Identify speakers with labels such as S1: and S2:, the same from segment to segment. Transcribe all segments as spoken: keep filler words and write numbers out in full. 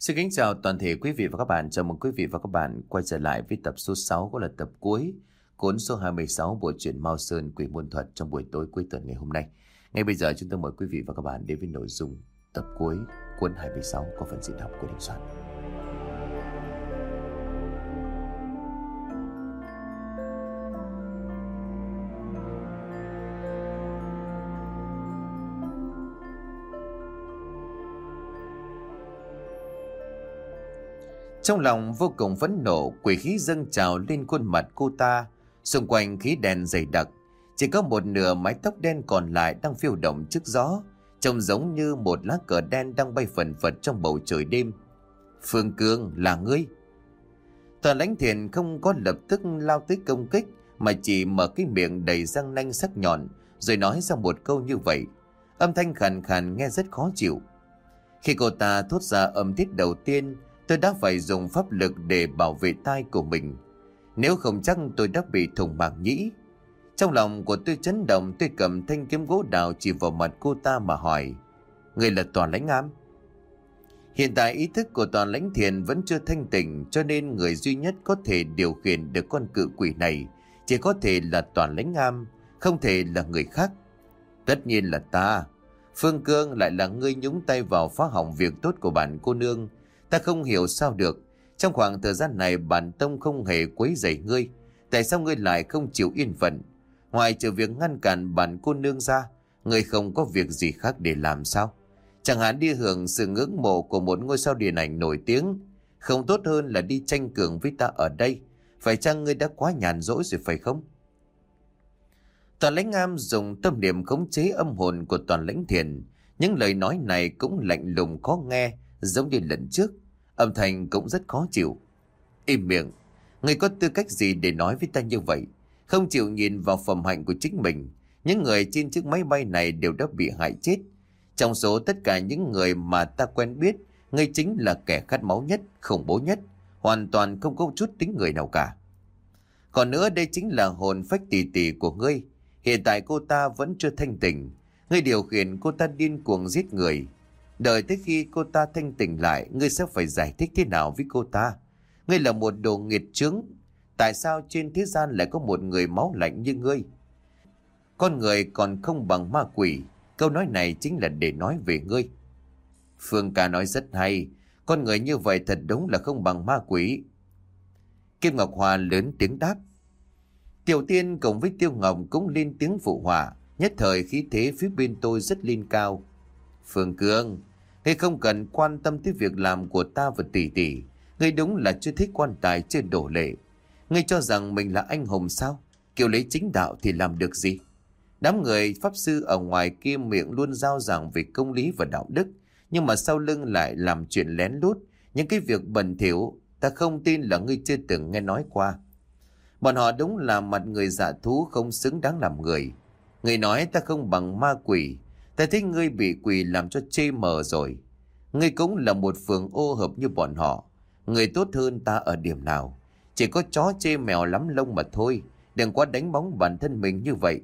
S1: Xin kính chào toàn thể quý vị và các bạn. Chào mừng quý vị và các bạn quay trở lại với tập số sáu, cũng là tập cuối cuốn số hai mươi sáu bộ truyện Mao Sơn Quỷ Môn Thuật trong buổi tối cuối tuần ngày hôm nay. Ngay bây giờ chúng tôi mời quý vị và các bạn đến với nội dung tập cuối cuốn hai mươi sáu có phần diễn đọc của Đình Soạn. Trong lòng vô cùng phẫn nộ, quỷ khí dâng trào lên khuôn mặt cô ta. Xung quanh khí đen dày đặc, chỉ có một nửa mái tóc đen còn lại đang phiêu động trước gió, trông giống như một lá cờ đen đang bay phần phật trong bầu trời đêm. Phương Cương, là ngươi? Tòa Lãnh Thiền không có lập tức lao tới công kích, mà chỉ mở cái miệng đầy răng nanh sắc nhọn, rồi nói ra một câu như vậy. Âm thanh khàn khàn nghe rất khó chịu. Khi cô ta thốt ra âm tiết đầu tiên, tôi đã phải dùng pháp lực để bảo vệ tai của mình. Nếu không chắc tôi đã bị thủng màng nhĩ. Trong lòng của tôi chấn động, tôi cầm thanh kiếm gỗ đào chỉ vào mặt cô ta mà hỏi: người là Tòa Lãnh Am? Hiện tại ý thức của Tòa Lãnh Thiền vẫn chưa thanh tỉnh, cho nên người duy nhất có thể điều khiển được con cự quỷ này chỉ có thể là Tòa Lãnh Am, không thể là người khác. Tất nhiên là ta. Phương Cương, lại là ngươi nhúng tay vào phá hỏng việc tốt của bản cô nương. Ta không hiểu sao được. Trong khoảng thời gian này bản tông không hề quấy rầy ngươi. Tại sao ngươi lại không chịu yên phận? Ngoài trừ việc ngăn cản bản cô nương ra, ngươi không có việc gì khác để làm sao? Chẳng hạn đi hưởng sự ngưỡng mộ của một ngôi sao điện ảnh nổi tiếng. Không tốt hơn là đi tranh cường với ta ở đây. Phải chăng ngươi đã quá nhàn rỗi rồi phải không? Toàn Lãnh Am dùng tâm niệm khống chế âm hồn của Toàn Lãnh Thiền. Những lời nói này cũng lạnh lùng khó nghe, giống như lần trước. Âm thanh cũng rất khó chịu. Im miệng. Ngươi có tư cách gì để nói với ta như vậy? Không chịu nhìn vào phẩm hạnh của chính mình. Những người trên chiếc máy bay này đều đã bị hại chết. Trong số tất cả những người mà ta quen biết, ngươi chính là kẻ khát máu nhất, khủng bố nhất, hoàn toàn không có chút tính người nào cả. Còn nữa, đây chính là hồn phách tỷ tỷ của ngươi. Hiện tại cô ta vẫn chưa thanh tỉnh. Ngươi điều khiển cô ta điên cuồng giết người. Đợi tới khi cô ta thanh tỉnh lại, ngươi sẽ phải giải thích thế nào với cô ta? Ngươi là một đồ nghiệt chướng. Tại sao trên thế gian lại có một người máu lạnh như ngươi? Con người còn không bằng ma quỷ. Câu nói này chính là để nói về ngươi. Phương ca nói rất hay. Con người như vậy thật đúng là không bằng ma quỷ. Kim Ngọc Hoa lớn tiếng đáp. Tiểu Tiên cùng với Tiêu Ngọc cũng lên tiếng phụ họa. Nhất thời khí thế phía bên tôi rất lên cao. Phương Cương, ngươi không cần quan tâm tới việc làm của ta và tỷ tỷ. Ngươi đúng là chưa thích quan tài chưa đổ lệ. Ngươi cho rằng mình là anh hùng sao? Kiểu lấy chính đạo thì làm được gì? Đám người pháp sư ở ngoài kia miệng luôn giao giảng về công lý và đạo đức, nhưng mà sau lưng lại làm chuyện lén lút, những cái việc bẩn thỉu. Ta không tin là ngươi chưa từng nghe nói qua. Bọn họ đúng là mặt người dạ thú, không xứng đáng làm người. Ngươi nói ta không bằng ma quỷ. Ta thấy ngươi bị quỷ làm cho chê mờ rồi. Ngươi cũng là một phường ô hợp như bọn họ. Ngươi tốt hơn ta ở điểm nào? Chỉ có chó chê mèo lắm lông mà thôi. Đừng quá đánh bóng bản thân mình như vậy.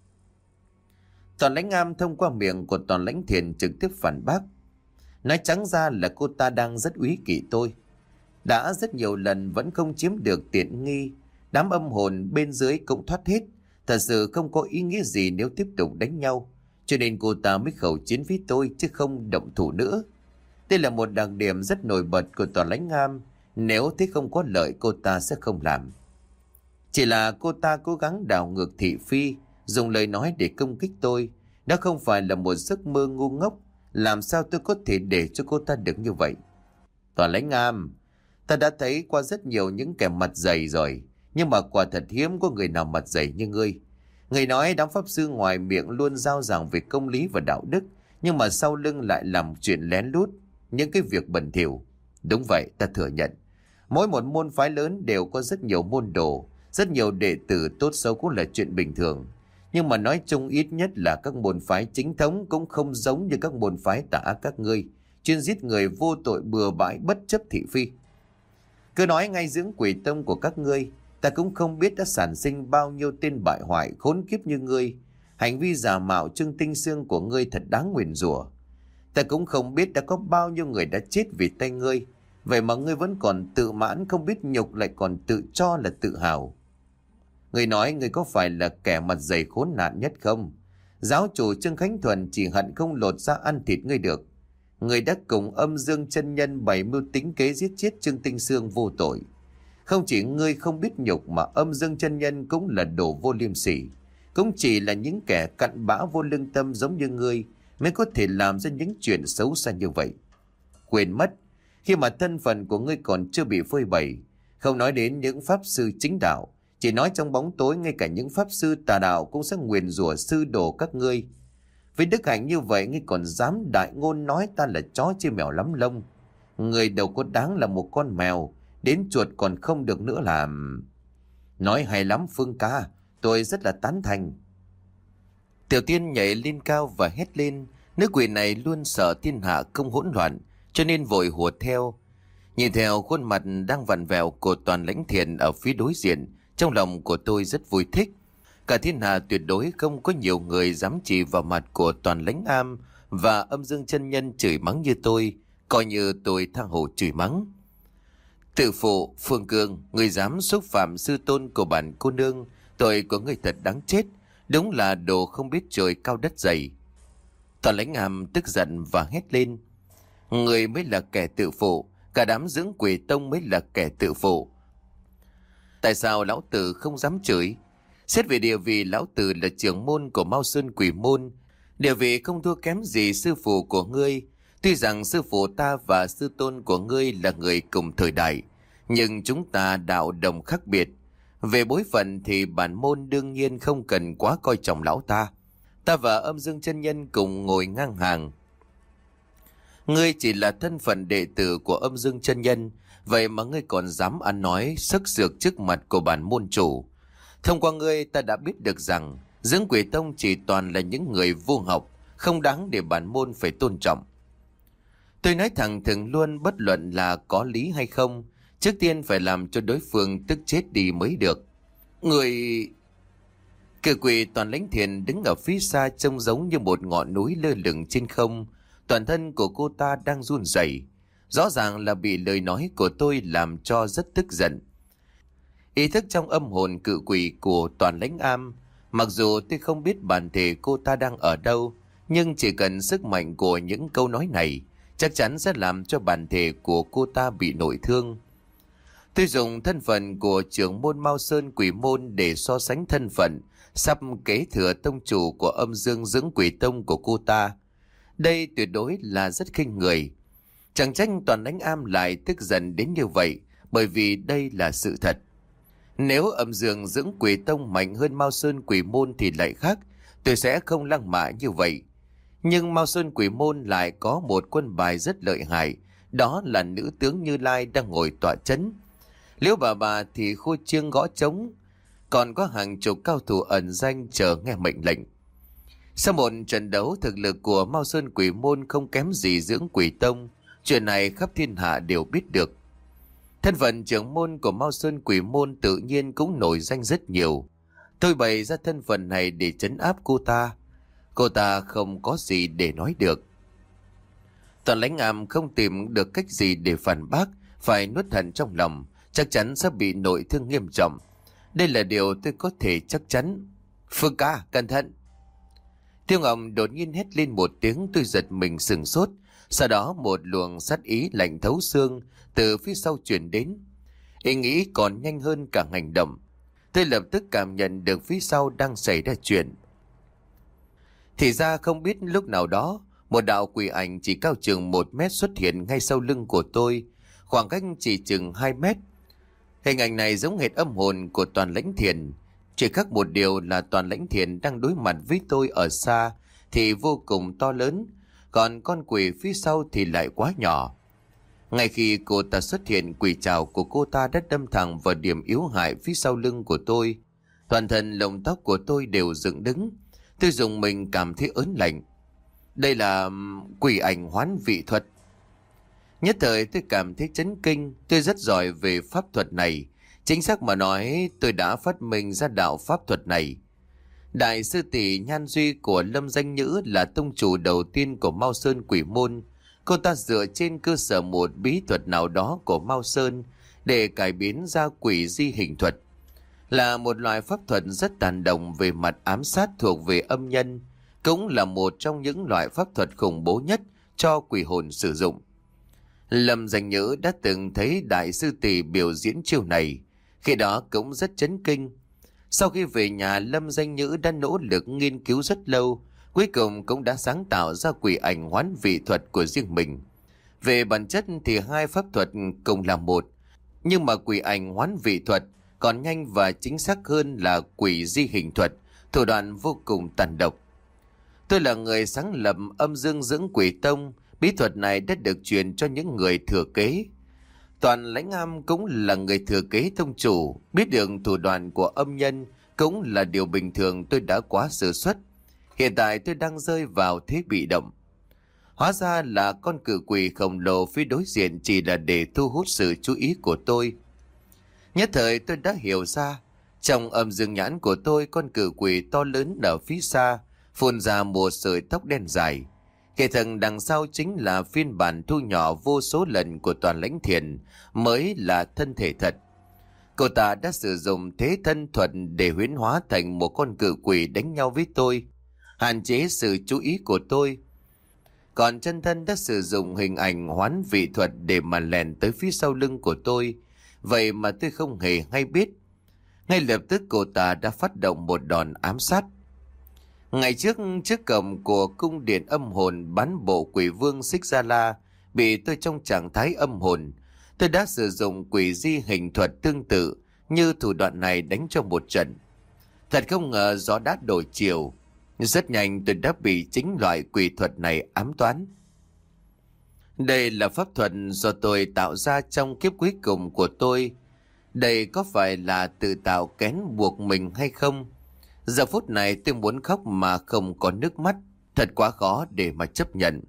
S1: Toàn Lãnh Am thông qua miệng của Toàn Lãnh Thiền trực tiếp phản bác. Nói trắng ra là cô ta đang rất úy kỵ tôi. Đã rất nhiều lần vẫn không chiếm được tiện nghi. Đám âm hồn bên dưới cũng thoát hết. Thật sự không có ý nghĩa gì nếu tiếp tục đánh nhau. Cho nên cô ta mới khẩu chiến với tôi chứ không động thủ nữa. Đây là một đặc điểm rất nổi bật của Toàn Lãnh Am. Nếu thấy không có lợi cô ta sẽ không làm. Chỉ là cô ta cố gắng đảo ngược thị phi, dùng lời nói để công kích tôi. Đó không phải là một giấc mơ ngu ngốc. Làm sao tôi có thể để cho cô ta được như vậy? Toàn Lãnh Am, ta đã thấy qua rất nhiều những kẻ mặt dày rồi. Nhưng mà quả thật hiếm có người nào mặt dày như ngươi. Người nói đám pháp sư ngoài miệng luôn giao giảng về công lý và đạo đức, nhưng mà sau lưng lại làm chuyện lén lút, những cái việc bẩn thỉu. Đúng vậy, ta thừa nhận. Mỗi một môn phái lớn đều có rất nhiều môn đồ, rất nhiều đệ tử tốt xấu cũng là chuyện bình thường. Nhưng mà nói chung ít nhất là các môn phái chính thống cũng không giống như các môn phái tà ác các ngươi, chuyên giết người vô tội bừa bãi bất chấp thị phi. Cứ nói ngay dưỡng quỷ tông của các ngươi, ta cũng không biết đã sản sinh bao nhiêu tên bại hoại khốn kiếp như ngươi. Hành vi giả mạo Trương Tinh Xương của ngươi thật đáng nguyền rủa. Ta cũng không biết đã có bao nhiêu người đã chết vì tay ngươi. Vậy mà ngươi vẫn còn tự mãn, không biết nhục, lại còn tự cho là tự hào. Ngươi nói ngươi có phải là kẻ mặt dày khốn nạn nhất không? Giáo chủ Trương Khánh Thuần chỉ hận không lột ra ăn thịt ngươi được. Ngươi đã cùng Âm Dương chân nhân bày mưu tính kế giết chết Trương Tinh Sương vô tội. Không chỉ ngươi không biết nhục mà Âm Dương chân nhân cũng là đồ vô liêm sỉ. Cũng chỉ là những kẻ cặn bã vô lương tâm giống như ngươi mới có thể làm ra những chuyện xấu xa như vậy. Quên mất, khi mà thân phận của ngươi còn chưa bị phơi bày, không nói đến những pháp sư chính đạo, chỉ nói trong bóng tối ngay cả những pháp sư tà đạo cũng sẽ nguyền rủa sư đồ các ngươi. Với đức hạnh như vậy, ngươi còn dám đại ngôn nói ta là chó chia mèo lắm lông. Người đâu có đáng là một con mèo, đến chuột còn không được nữa làm. Nói hay lắm Phương ca, tôi rất là tán thành. Tiểu Tiên nhảy lên cao và hét lên. Nữ quỷ này luôn sợ thiên hạ không hỗn loạn, cho nên vội hùa theo. Nhìn theo khuôn mặt đang vặn vẹo của Toàn Lãnh Thiền ở phía đối diện, trong lòng của tôi rất vui thích. Cả thiên hạ tuyệt đối không có nhiều người dám chỉ vào mặt của Toàn Lãnh Am và Âm Dương chân nhân chửi mắng như tôi, coi như tôi tha hồ chửi mắng. Tự phụ, Phương Cương, người dám xúc phạm sư tôn của bản cô nương, tội của người thật đáng chết, đúng là đồ không biết trời cao đất dày. Toàn Lãnh Am tức giận và hét lên. Người mới là kẻ tự phụ, cả đám dưỡng quỷ tông mới là kẻ tự phụ. Tại sao lão tử không dám chửi? Xét về địa vị, lão tử là trưởng môn của Mao Sơn Quỷ môn, địa vị không thua kém gì sư phụ của ngươi. Tuy rằng sư phụ ta và sư tôn của ngươi là người cùng thời đại, nhưng chúng ta đạo đồng khác biệt. Về bối phận thì bản môn đương nhiên không cần quá coi trọng lão ta. Ta và Âm Dương chân nhân cùng ngồi ngang hàng. Ngươi chỉ là thân phận đệ tử của Âm Dương chân nhân, vậy mà ngươi còn dám ăn nói sắc sược trước mặt của bản môn chủ. Thông qua ngươi ta đã biết được rằng dưỡng quỷ tông chỉ toàn là những người vô học, không đáng để bản môn phải tôn trọng. Tôi nói thẳng thừng luôn, bất luận là có lý hay không, trước tiên phải làm cho đối phương tức chết đi mới được. Người... Cự quỷ Toàn Lãnh Thiền đứng ở phía xa trông giống như một ngọn núi lơ lửng trên không. Toàn thân của cô ta đang run rẩy, rõ ràng là bị lời nói của tôi làm cho rất tức giận. Ý thức trong âm hồn cự quỷ của Toàn Lãnh Am, mặc dù tôi không biết bản thể cô ta đang ở đâu, nhưng chỉ cần sức mạnh của những câu nói này chắc chắn sẽ làm cho bản thể của cô ta bị nội thương. Tôi dùng thân phận của trưởng môn Mao Sơn Quỷ môn để so sánh thân phận sắp kế thừa tông chủ của Âm Dương dưỡng quỷ tông của cô ta. Đây tuyệt đối là rất khinh người. Chẳng trách Toàn Lãnh Am lại tức giận đến như vậy, bởi vì đây là sự thật. Nếu Âm Dương dưỡng quỷ tông mạnh hơn Mao Sơn Quỷ môn thì lại khác, tôi sẽ không lăng mạ như vậy. Nhưng Mao Sơn Quỷ môn lại có một quân bài rất lợi hại, đó là nữ tướng Như Lai đang ngồi tọa chấn. Liễu bà bà thì khô chiêng gõ trống, còn có hàng chục cao thủ ẩn danh chờ nghe mệnh lệnh. Sau một trận đấu, thực lực của Mao Sơn Quỷ môn không kém gì dưỡng quỷ tông, chuyện này khắp thiên hạ đều biết được. Thân phận trưởng môn của Mao Sơn Quỷ môn tự nhiên cũng nổi danh rất nhiều. Tôi bày ra thân phận này để trấn áp cô ta. Cô ta không có gì để nói được. Toàn Lãnh Am không tìm được cách gì để phản bác, phải nuốt hận trong lòng, chắc chắn sẽ bị nội thương nghiêm trọng. Đây là điều tôi có thể chắc chắn. Phương ca, cẩn thận! Tiêu Ngọc đột nhiên hét lên một tiếng, tôi giật mình sừng sốt. Sau đó một luồng sát ý lạnh thấu xương từ phía sau chuyển đến. Ý nghĩ còn nhanh hơn cả hành động. Tôi lập tức cảm nhận được phía sau đang xảy ra chuyện. Thì ra không biết lúc nào đó, một đạo quỷ ảnh chỉ cao chừng một mét xuất hiện ngay sau lưng của tôi, khoảng cách chỉ chừng hai mét. Hình ảnh này giống hệt âm hồn của Toàn Lãnh Thiền, chỉ khác một điều là Toàn Lãnh Thiền đang đối mặt với tôi ở xa thì vô cùng to lớn, còn con quỷ phía sau thì lại quá nhỏ. Ngay khi cô ta xuất hiện, quỷ trảo của cô ta đã đâm thẳng vào điểm yếu hại phía sau lưng của tôi. Toàn thân lông tóc của tôi đều dựng đứng. Tôi dùng mình cảm thấy ớn lạnh. Đây là quỷ ảnh hoán vị thuật. Nhất thời tôi cảm thấy chấn kinh. Tôi rất giỏi về pháp thuật này. Chính xác mà nói, tôi đã phát minh ra đạo pháp thuật này. Đại sư tỷ Nhan Duy của Lâm Danh Nhữ là tông chủ đầu tiên của Mao Sơn Quỷ Môn. Cô ta dựa trên cơ sở một bí thuật nào đó của Mao Sơn để cải biến ra quỷ di hình thuật, là một loại pháp thuật rất tàn động về mặt ám sát thuộc về âm nhân, cũng là một trong những loại pháp thuật khủng bố nhất cho quỷ hồn sử dụng. Lâm Danh Nhữ đã từng thấy đại sư tỷ biểu diễn chiêu này, khi đó cũng rất chấn kinh. Sau khi về nhà, Lâm Danh Nhữ đã nỗ lực nghiên cứu rất lâu, cuối cùng cũng đã sáng tạo ra quỷ ảnh hoán vị thuật của riêng mình. Về bản chất thì hai pháp thuật cùng là một, nhưng mà quỷ ảnh hoán vị thuật còn nhanh và chính xác hơn là quỷ di hình thuật, thủ đoạn vô cùng tàn độc. Tôi là người sáng lập Âm Dương Dưỡng Quỷ Tông, bí thuật này đã được truyền cho những người thừa kế. Toàn Lãnh Am cũng là người thừa kế tông chủ, biết được thủ đoạn của âm nhân cũng là điều bình thường, tôi đã quá sơ suất. Hiện tại tôi đang rơi vào thế bị động. Hóa ra là con cự quỷ khổng lồ phía đối diện chỉ là để thu hút sự chú ý của tôi. Nhất thời tôi đã hiểu ra, trong âm dương nhãn của tôi, con cự quỷ to lớn ở phía xa phun ra một sợi tóc đen dài. Kẻ thần đằng sau chính là phiên bản thu nhỏ vô số lần của Toàn Lãnh Thiền, mới là thân thể thật. Cô ta đã sử dụng thế thân thuật để huyễn hóa thành một con cự quỷ đánh nhau với tôi, hạn chế sự chú ý của tôi. Còn chân thân đã sử dụng hình ảnh hoán vị thuật để mà lèn tới phía sau lưng của tôi. Vậy mà tôi không hề hay biết. Ngay lập tức cô ta đã phát động một đòn ám sát. Ngày trước, trước cổng của cung điện âm hồn bán bộ quỷ vương Xích Gia La bị tôi trong trạng thái âm hồn. Tôi đã sử dụng quỷ di hình thuật tương tự như thủ đoạn này đánh cho một trận. Thật không ngờ gió đã đổi chiều. Rất nhanh tôi đã bị chính loại quỷ thuật này ám toán. Đây là pháp thuật do tôi tạo ra trong kiếp cuối cùng của tôi. Đây có phải là tự tạo kén buộc mình hay không? Giờ phút này tôi muốn khóc mà không có nước mắt. Thật quá khó để mà chấp nhận.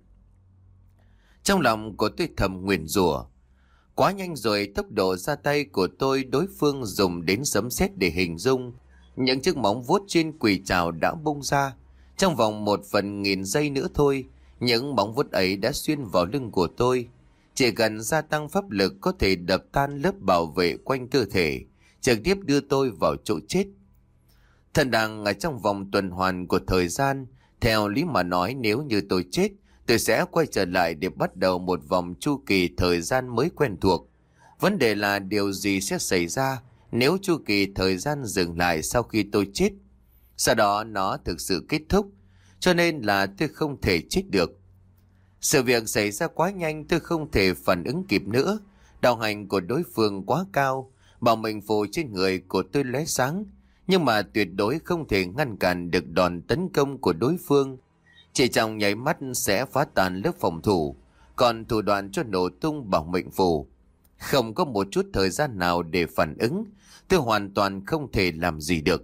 S1: Trong lòng của tôi thầm nguyền rủa. Quá nhanh rồi, tốc độ ra tay của tôi đối phương dùng đến sấm sét để hình dung. Những chiếc móng vuốt trên quỷ trảo đã bung ra. Trong vòng một phần nghìn giây nữa thôi, những móng vuốt ấy đã xuyên vào lưng của tôi. Chỉ cần gia tăng pháp lực có thể đập tan lớp bảo vệ quanh cơ thể, trực tiếp đưa tôi vào chỗ chết. Thần đang ở trong vòng tuần hoàn của thời gian. Theo lý mà nói, nếu như tôi chết, tôi sẽ quay trở lại để bắt đầu một vòng chu kỳ thời gian mới quen thuộc. Vấn đề là điều gì sẽ xảy ra nếu chu kỳ thời gian dừng lại sau khi tôi chết. Sau đó nó thực sự kết thúc, cho nên là tôi không thể chết được. Sự việc xảy ra quá nhanh, tôi không thể phản ứng kịp nữa. Đạo hành của đối phương quá cao, bảo mệnh phù trên người của tôi lóe sáng, nhưng mà tuyệt đối không thể ngăn cản được đòn tấn công của đối phương. Chỉ trong nháy mắt sẽ phá tan lớp phòng thủ, còn thủ đoạn cho nổ tung bảo mệnh phù. Không có một chút thời gian nào để phản ứng, tôi hoàn toàn không thể làm gì được.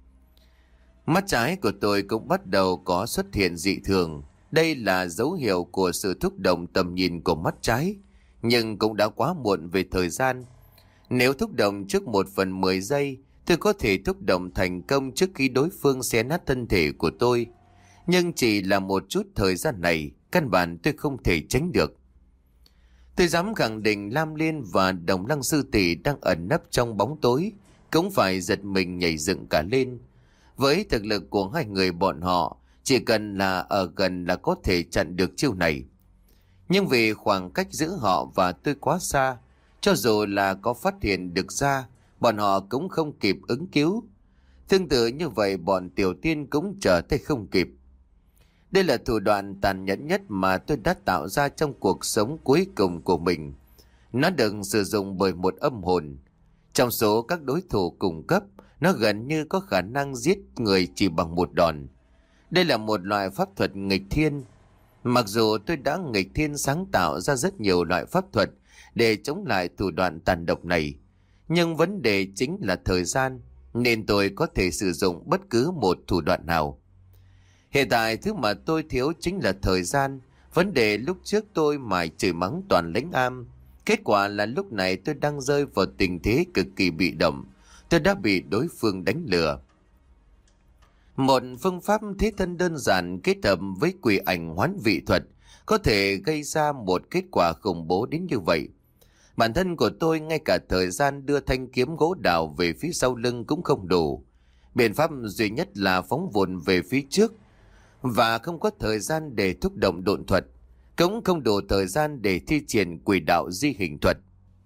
S1: Mắt trái của tôi cũng bắt đầu có xuất hiện dị thường. Đây là dấu hiệu của sự thúc động tầm nhìn của mắt trái, nhưng cũng đã quá muộn về thời gian. Nếu thúc động trước một phần mười giây, tôi có thể thúc động thành công trước khi đối phương xé nát thân thể của tôi. Nhưng chỉ là một chút thời gian này, căn bản tôi không thể tránh được. Tôi dám khẳng định Lam Liên và Đồng Lăng Sư Tỷ đang ẩn nấp trong bóng tối cũng phải giật mình nhảy dựng cả lên. Với thực lực của hai người bọn họ, chỉ cần là ở gần là có thể chặn được chiêu này. Nhưng vì khoảng cách giữa họ và tôi quá xa, cho dù là có phát hiện được ra, bọn họ cũng không kịp ứng cứu. Tương tự như vậy, bọn Tiểu Tiên cũng trở tay không kịp. Đây là thủ đoạn tàn nhẫn nhất mà tôi đã tạo ra trong cuộc sống cuối cùng của mình. Nó được sử dụng bởi một âm hồn. Trong số các đối thủ cùng cấp, nó gần như có khả năng giết người chỉ bằng một đòn. Đây là một loại pháp thuật nghịch thiên. Mặc dù tôi đã nghịch thiên sáng tạo ra rất nhiều loại pháp thuật để chống lại thủ đoạn tàn độc này, nhưng vấn đề chính là thời gian, nên tôi có thể sử dụng bất cứ một thủ đoạn nào. Hiện tại thứ mà tôi thiếu chính là thời gian. Vấn đề lúc trước tôi mải chửi mắng Toàn Lãnh Am. Kết quả là lúc này tôi đang rơi vào tình thế cực kỳ bị động. Tôi đã bị đối phương đánh lừa. Một phương pháp thế thân đơn giản kết hợp với quỷ ảnh hoán vị thuật có thể gây ra một kết quả khủng bố đến như vậy. Bản thân của tôi ngay cả thời gian đưa thanh kiếm gỗ đào về phía sau lưng cũng không đủ. Biện pháp duy nhất là phóng vụn về phía trước và không có thời gian để thúc động độn thuật, cũng không đủ thời gian để thi triển quỷ đạo di hình thuật.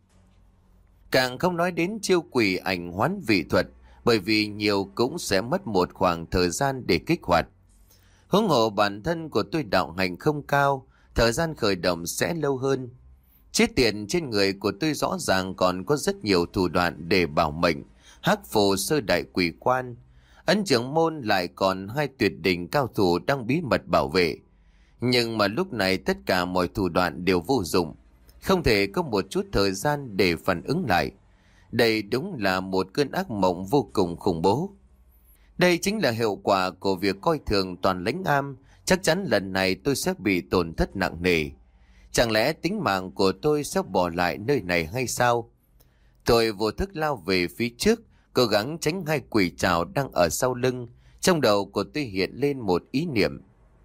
S1: Càng không nói đến chiêu quỷ ảnh hoán vị thuật, bởi vì nhiều cũng sẽ mất một khoảng thời gian để kích hoạt. Huống hồ bản thân của tôi đạo hành không cao, thời gian khởi động sẽ lâu hơn. Chết tiền trên người của tôi rõ ràng còn có rất nhiều thủ đoạn để bảo mệnh, hắc phù sơ đại quỷ quan. Ấn trưởng môn lại còn hai tuyệt đỉnh cao thủ đang bí mật bảo vệ. Nhưng mà lúc này tất cả mọi thủ đoạn đều vô dụng, không thể có một chút thời gian để phản ứng lại. Đây đúng là một cơn ác mộng vô cùng khủng bố. Đây chính là hiệu quả của việc coi thường Toàn Lãnh Am. Chắc chắn lần này tôi sẽ bị tổn thất nặng nề. Chẳng lẽ tính mạng của tôi sẽ bỏ lại nơi này hay sao? Tôi vô thức lao về phía trước, cố gắng tránh hai quỷ trảo đang ở sau lưng. Trong đầu của tôi hiện lên một ý niệm.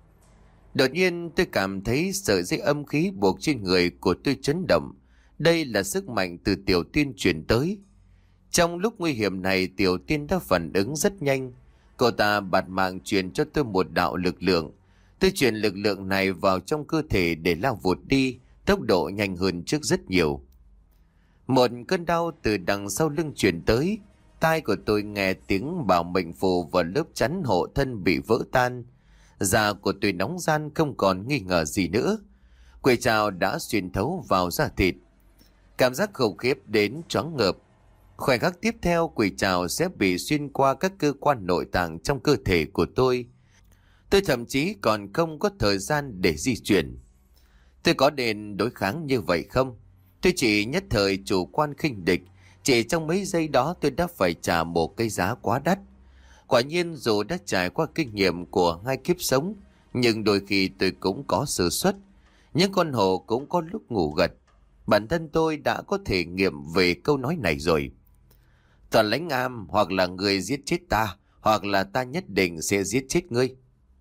S1: Đột nhiên tôi cảm thấy sợi dây âm khí buộc trên người của tôi chấn động. Đây là sức mạnh từ Tiểu Tiên truyền tới. Trong lúc nguy hiểm này, Tiểu Tiên đã phản ứng rất nhanh. Cô ta bạt mạng truyền cho tôi một đạo lực lượng. Tôi truyền lực lượng này vào trong cơ thể để lao vụt đi, tốc độ nhanh hơn trước rất nhiều. Một cơn đau từ đằng sau lưng truyền tới. Tai của tôi nghe tiếng bảo mệnh phù và lớp chắn hộ thân bị vỡ tan. Da của tôi nóng ran không còn nghi ngờ gì nữa. Quỷ trảo đã xuyên thấu vào da thịt. Cảm giác khủng khiếp đến choáng ngợp. Khoảnh khắc tiếp theo, quỷ trảo sẽ bị xuyên qua các cơ quan nội tạng trong cơ thể của tôi. Tôi thậm chí còn không có thời gian để di chuyển. Tôi có nên đối kháng như vậy không? Tôi chỉ nhất thời chủ quan khinh địch. Chỉ trong mấy giây đó tôi đã phải trả một cái giá quá đắt. Quả nhiên dù đã trải qua kinh nghiệm của hai kiếp sống, nhưng đôi khi tôi cũng có sơ suất. Những con hổ cũng có lúc ngủ gật. Bản thân tôi đã có thể nghiệm về câu nói này rồi. Toàn Lãnh Am, hoặc là người giết chết ta, hoặc là ta nhất định sẽ giết chết ngươi.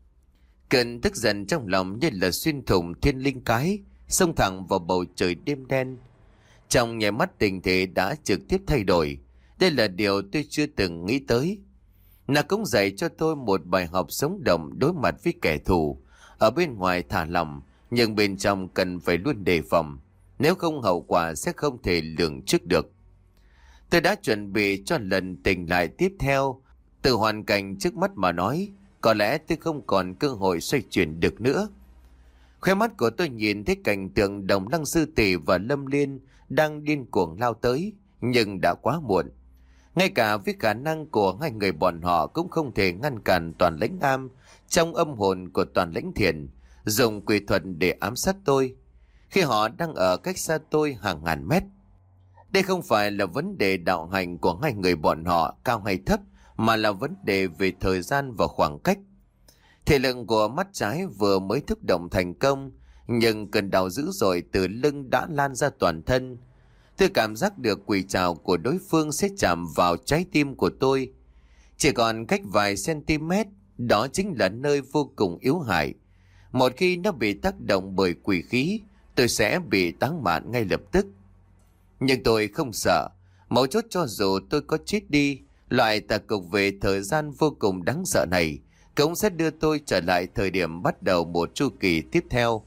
S1: Cơn tức giận trong lòng như là xuyên thủng thiên linh cái, xông thẳng vào bầu trời đêm đen. Trong nháy mắt tình thế đã trực tiếp thay đổi. Đây là điều tôi chưa từng nghĩ tới. Nó cũng dạy cho tôi một bài học sống động đối mặt với kẻ thù. Ở bên ngoài thả lỏng, nhưng bên trong cần phải luôn đề phòng. Nếu không hậu quả sẽ không thể lường trước được. Tôi đã chuẩn bị cho lần tỉnh lại tiếp theo. Từ hoàn cảnh trước mắt mà nói, có lẽ tôi không còn cơ hội xoay chuyển được nữa. Khóe mắt của tôi nhìn thấy cảnh tượng Đồng Lăng Sư Tỷ và Lâm Liên đang điên cuồng lao tới, nhưng đã quá muộn. Ngay cả với khả năng của hai người bọn họ cũng không thể ngăn cản Toàn Lãnh Am trong âm hồn của Toàn Lãnh Thiền, dùng quỷ thuật để ám sát tôi, khi họ đang ở cách xa tôi hàng ngàn mét. Đây không phải là vấn đề đạo hành của hai người bọn họ cao hay thấp, mà là vấn đề về thời gian và khoảng cách. Thể lực của mắt trái vừa mới thức động thành công, nhưng cơn đau dữ dội từ lưng đã lan ra toàn thân. Tôi cảm giác được quỷ trảo của đối phương sẽ chạm vào trái tim của tôi. Chỉ còn cách vài cm, đó chính là nơi vô cùng yếu hại. Một khi nó bị tác động bởi quỷ khí, tôi sẽ bị táng mạng ngay lập tức. Nhưng tôi không sợ. Mấu chốt cho dù tôi có chết đi, loại tà cục về thời gian vô cùng đáng sợ này cũng sẽ đưa tôi trở lại thời điểm bắt đầu một chu kỳ tiếp theo.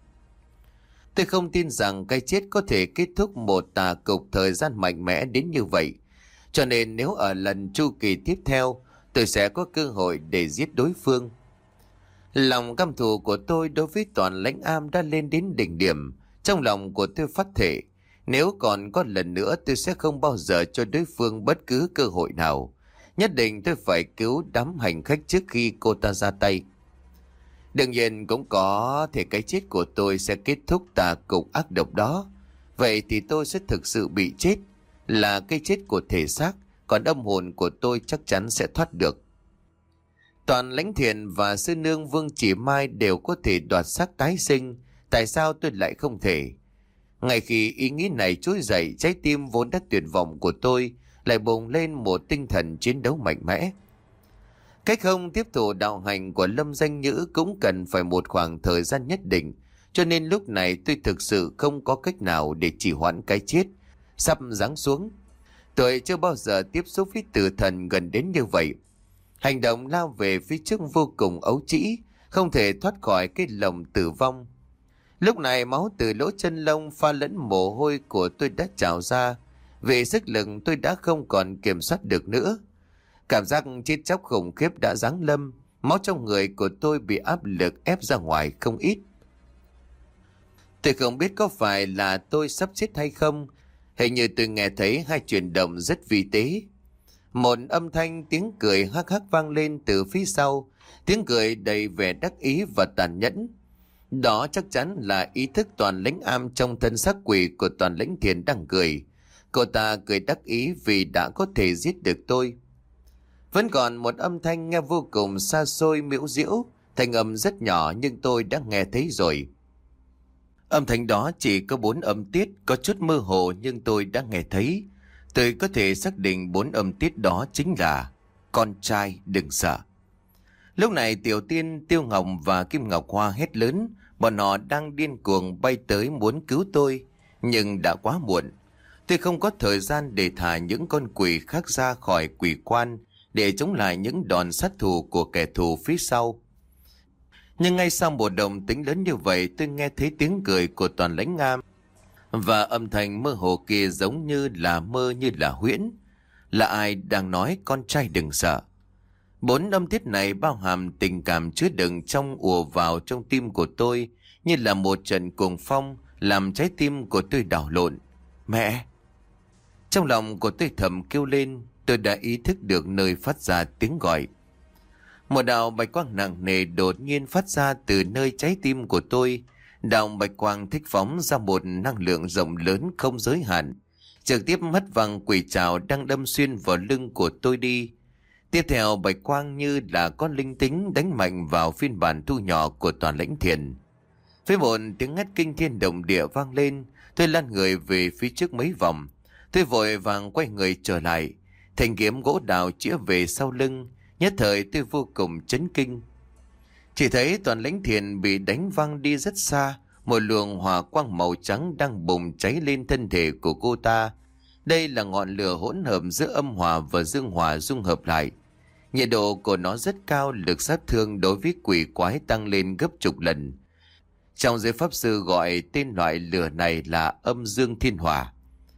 S1: Tôi không tin rằng cái chết có thể kết thúc một tà cục thời gian mạnh mẽ đến như vậy. Cho nên nếu ở lần chu kỳ tiếp theo, tôi sẽ có cơ hội để giết đối phương. Lòng căm thù của tôi đối với Toàn Lãnh Am đã lên đến đỉnh điểm. Trong lòng của tôi phát thể, nếu còn có lần nữa tôi sẽ không bao giờ cho đối phương bất cứ cơ hội nào. Nhất định tôi phải cứu đám hành khách trước khi cô ta ra tay. Đương nhiên cũng có thể cái chết của tôi sẽ kết thúc tà cục ác độc đó. Vậy thì tôi sẽ thực sự bị chết, là cái chết của thể xác, còn âm hồn của tôi chắc chắn sẽ thoát được. Toàn Lãnh Thiền và sư nương Vương Chỉ Mai đều có thể đoạt xác tái sinh, tại sao tôi lại không thể? Ngay khi ý nghĩ này trỗi dậy, trái tim vốn đã tuyệt vọng của tôi lại bùng lên một tinh thần chiến đấu mạnh mẽ. Cách không tiếp tục đạo hành của Lâm Danh Nhữ cũng cần phải một khoảng thời gian nhất định, cho nên lúc này tôi thực sự không có cách nào để trì hoãn cái chết sắp giáng xuống. Tôi chưa bao giờ tiếp xúc với tử thần gần đến như vậy. Hành động lao về phía trước vô cùng ấu trĩ, không thể thoát khỏi cái lồng tử vong. Lúc này máu từ lỗ chân lông pha lẫn mồ hôi của tôi đã trào ra. Vì sức lực tôi đã không còn kiểm soát được nữa. Cảm giác chết chóc khủng khiếp đã giáng lâm. Máu trong người của tôi bị áp lực ép ra ngoài không ít. Tôi không biết có phải là tôi sắp chết hay không. Hình như tôi nghe thấy hai chuyển động rất vi tế. Một âm thanh tiếng cười hắc hắc vang lên từ phía sau. Tiếng cười đầy vẻ đắc ý và tàn nhẫn. Đó chắc chắn là ý thức Toàn Lãnh Am trong thân xác quỷ của Toàn Lãnh Thiền đang cười. Cô ta cười đắc ý vì đã có thể giết được tôi. Vẫn còn một âm thanh nghe vô cùng xa xôi miễu diễu. Thanh âm rất nhỏ nhưng tôi đã nghe thấy rồi. Âm thanh đó chỉ có bốn âm tiết, có chút mơ hồ nhưng tôi đã nghe thấy. Tôi có thể xác định bốn âm tiết đó chính là: con trai đừng sợ. Lúc này Tiểu Tiên, Tiêu Ngọc và Kim Ngọc Hoa hét lớn. Bọn họ đang điên cuồng bay tới muốn cứu tôi, nhưng đã quá muộn. Tôi không có thời gian để thả những con quỷ khác ra khỏi quỷ quan để chống lại những đòn sát thủ của kẻ thù phía sau. Nhưng ngay sau một động tĩnh lớn như vậy, tôi nghe thấy tiếng cười của Toàn Lãnh Am. Và âm thanh mơ hồ kia giống như là mơ như là huyễn. Là ai đang nói con trai đừng sợ? Bốn âm tiết này bao hàm tình cảm chứa đựng trong ùa vào trong tim của tôi như là một trận cuồng phong làm trái tim của tôi đảo lộn. Mẹ! Trong lòng của tôi thầm kêu lên, tôi đã ý thức được nơi phát ra tiếng gọi. Một đạo bạch quang nặng nề đột nhiên phát ra từ nơi trái tim của tôi. Đạo bạch quang thích phóng ra một năng lượng rộng lớn không giới hạn, trực tiếp hất văng quỷ trảo đang đâm xuyên vào lưng của tôi đi. Tiếp theo bạch quang như là con linh tính đánh mạnh vào phiên bản thu nhỏ của Toàn Lãnh Thiền. Với một tiếng hét kinh thiên động địa vang lên, tôi lăn người về phía trước mấy vòng. Tôi vội vàng quay người trở lại, thanh kiếm gỗ đào chĩa về sau lưng. Nhất thời tôi vô cùng chấn kinh. Chỉ thấy Toàn Lãnh Thiền bị đánh văng đi rất xa. Một luồng hỏa quang màu trắng đang bùng cháy lên thân thể của cô ta. Đây là ngọn lửa hỗn hợp giữa âm hỏa và dương hỏa dung hợp lại. Nhiệt độ của nó rất cao, lực sát thương đối với quỷ quái tăng lên gấp chục lần. Trong giới pháp sư gọi tên loại lửa này là âm dương thiên hỏa.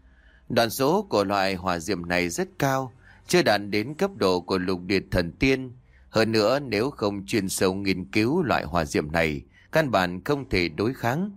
S1: Đoạn số của loại hỏa diệm này rất cao, chưa đạt đến cấp độ của lục điệt thần tiên. Hơn nữa, nếu không chuyên sâu nghiên cứu loại hỏa diệm này, căn bản không thể đối kháng.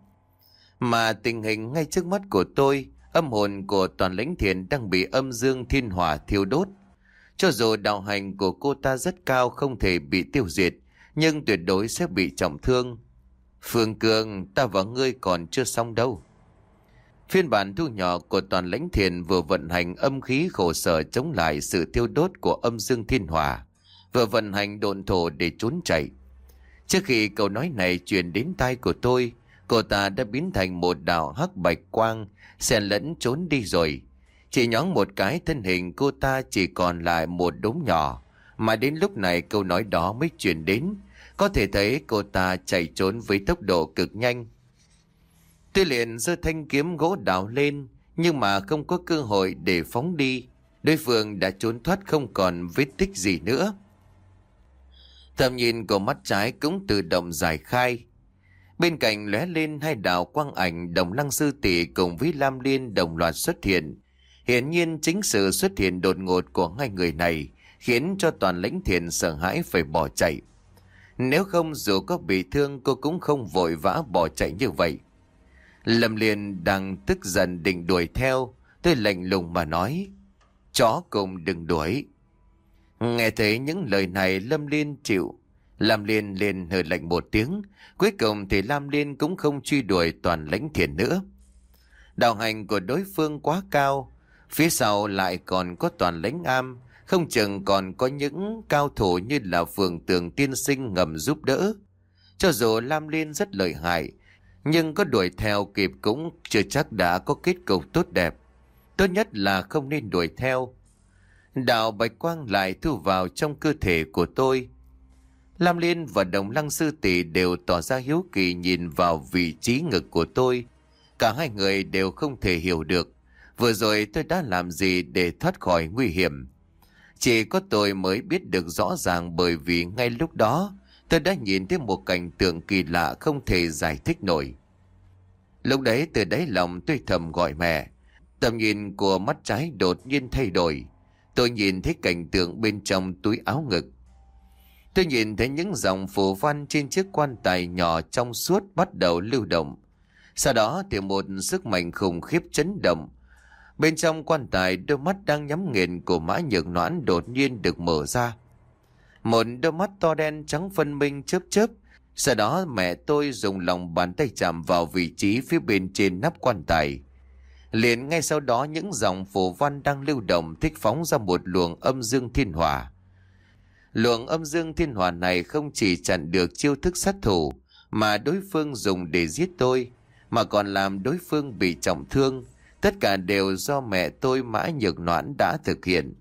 S1: Mà tình hình ngay trước mắt của tôi, âm hồn của Toàn Lãnh Thiền đang bị âm dương thiên hỏa thiêu đốt. Cho dù đạo hành của cô ta rất cao không thể bị tiêu diệt, nhưng tuyệt đối sẽ bị trọng thương. Phương Cường, ta và ngươi còn chưa xong đâu. Phiên bản thu nhỏ của Toàn Lãnh Thiền vừa vận hành âm khí khổ sở chống lại sự thiêu đốt của âm dương thiên hỏa, vừa vận hành độn thổ để trốn chạy. Trước khi câu nói này truyền đến tai của tôi, cô ta đã biến thành một đạo hắc bạch quang, xen lẫn trốn đi rồi. Chỉ nhoáng một cái, thân hình cô ta chỉ còn lại một đống nhỏ, mà đến lúc này câu nói đó mới truyền đến. Có thể thấy cô ta chạy trốn với tốc độ cực nhanh. Tôi liền giơ thanh kiếm gỗ đào lên, nhưng mà không có cơ hội để phóng đi. Đối phương đã trốn thoát không còn vết tích gì nữa. Tầm nhìn của mắt trái cũng tự động giải khai. Bên cạnh lóe lên hai đạo quang ảnh, Đồng Lăng sư tỷ cùng với Lam Liên đồng loạt xuất hiện. Hiển nhiên chính sự xuất hiện đột ngột của hai người này khiến cho Toàn Lãnh Thiền sợ hãi phải bỏ chạy. Nếu không dù có bị thương, cô cũng không vội vã bỏ chạy như vậy. Lâm Liên đang tức giận định đuổi theo. Tôi lạnh lùng mà nói: chó cùng đừng đuổi. Nghe thấy những lời này, Lâm Liên chịu. Lam Liên liền hừ lạnh một tiếng. Cuối cùng thì Lam Liên cũng không truy đuổi Toàn Lãnh Thiền nữa. Đạo hành của đối phương quá cao, phía sau lại còn có Toàn Lãnh Am, không chừng còn có những cao thủ như là Phượng Tường tiên sinh ngầm giúp đỡ. Cho dù Lam Liên rất lợi hại, nhưng có đuổi theo kịp cũng chưa chắc đã có kết cục tốt đẹp. Tốt nhất là không nên đuổi theo. Đạo bạch quang lại thu vào trong cơ thể của tôi. Lam Liên và Đồng Lăng sư tỷ đều tỏ ra hiếu kỳ nhìn vào vị trí ngực của tôi. Cả hai người đều không thể hiểu được vừa rồi tôi đã làm gì để thoát khỏi nguy hiểm. Chỉ có tôi mới biết được rõ ràng, bởi vì ngay lúc đó tôi đã nhìn thấy một cảnh tượng kỳ lạ không thể giải thích nổi. Lúc đấy từ đáy lòng tôi thầm gọi mẹ. Tầm nhìn của mắt trái đột nhiên thay đổi. Tôi nhìn thấy cảnh tượng bên trong túi áo ngực. Tôi nhìn thấy những dòng phù văn trên chiếc quan tài nhỏ trong suốt bắt đầu lưu động. Sau đó thì một sức mạnh khủng khiếp chấn động. Bên trong quan tài, đôi mắt đang nhắm nghiền của Mã Nhược Noãn đột nhiên được mở ra. Một đôi mắt to đen trắng phân minh chớp chớp. Sau đó mẹ tôi dùng lòng bàn tay chạm vào vị trí phía bên trên nắp quan tài. Liền ngay sau đó những dòng phù văn đang lưu động thích phóng ra một luồng âm dương thiên hỏa. Luồng âm dương thiên hỏa này không chỉ chặn được chiêu thức sát thủ mà đối phương dùng để giết tôi, mà còn làm đối phương bị trọng thương. Tất cả đều do mẹ tôi Mã Nhược Noãn đã thực hiện.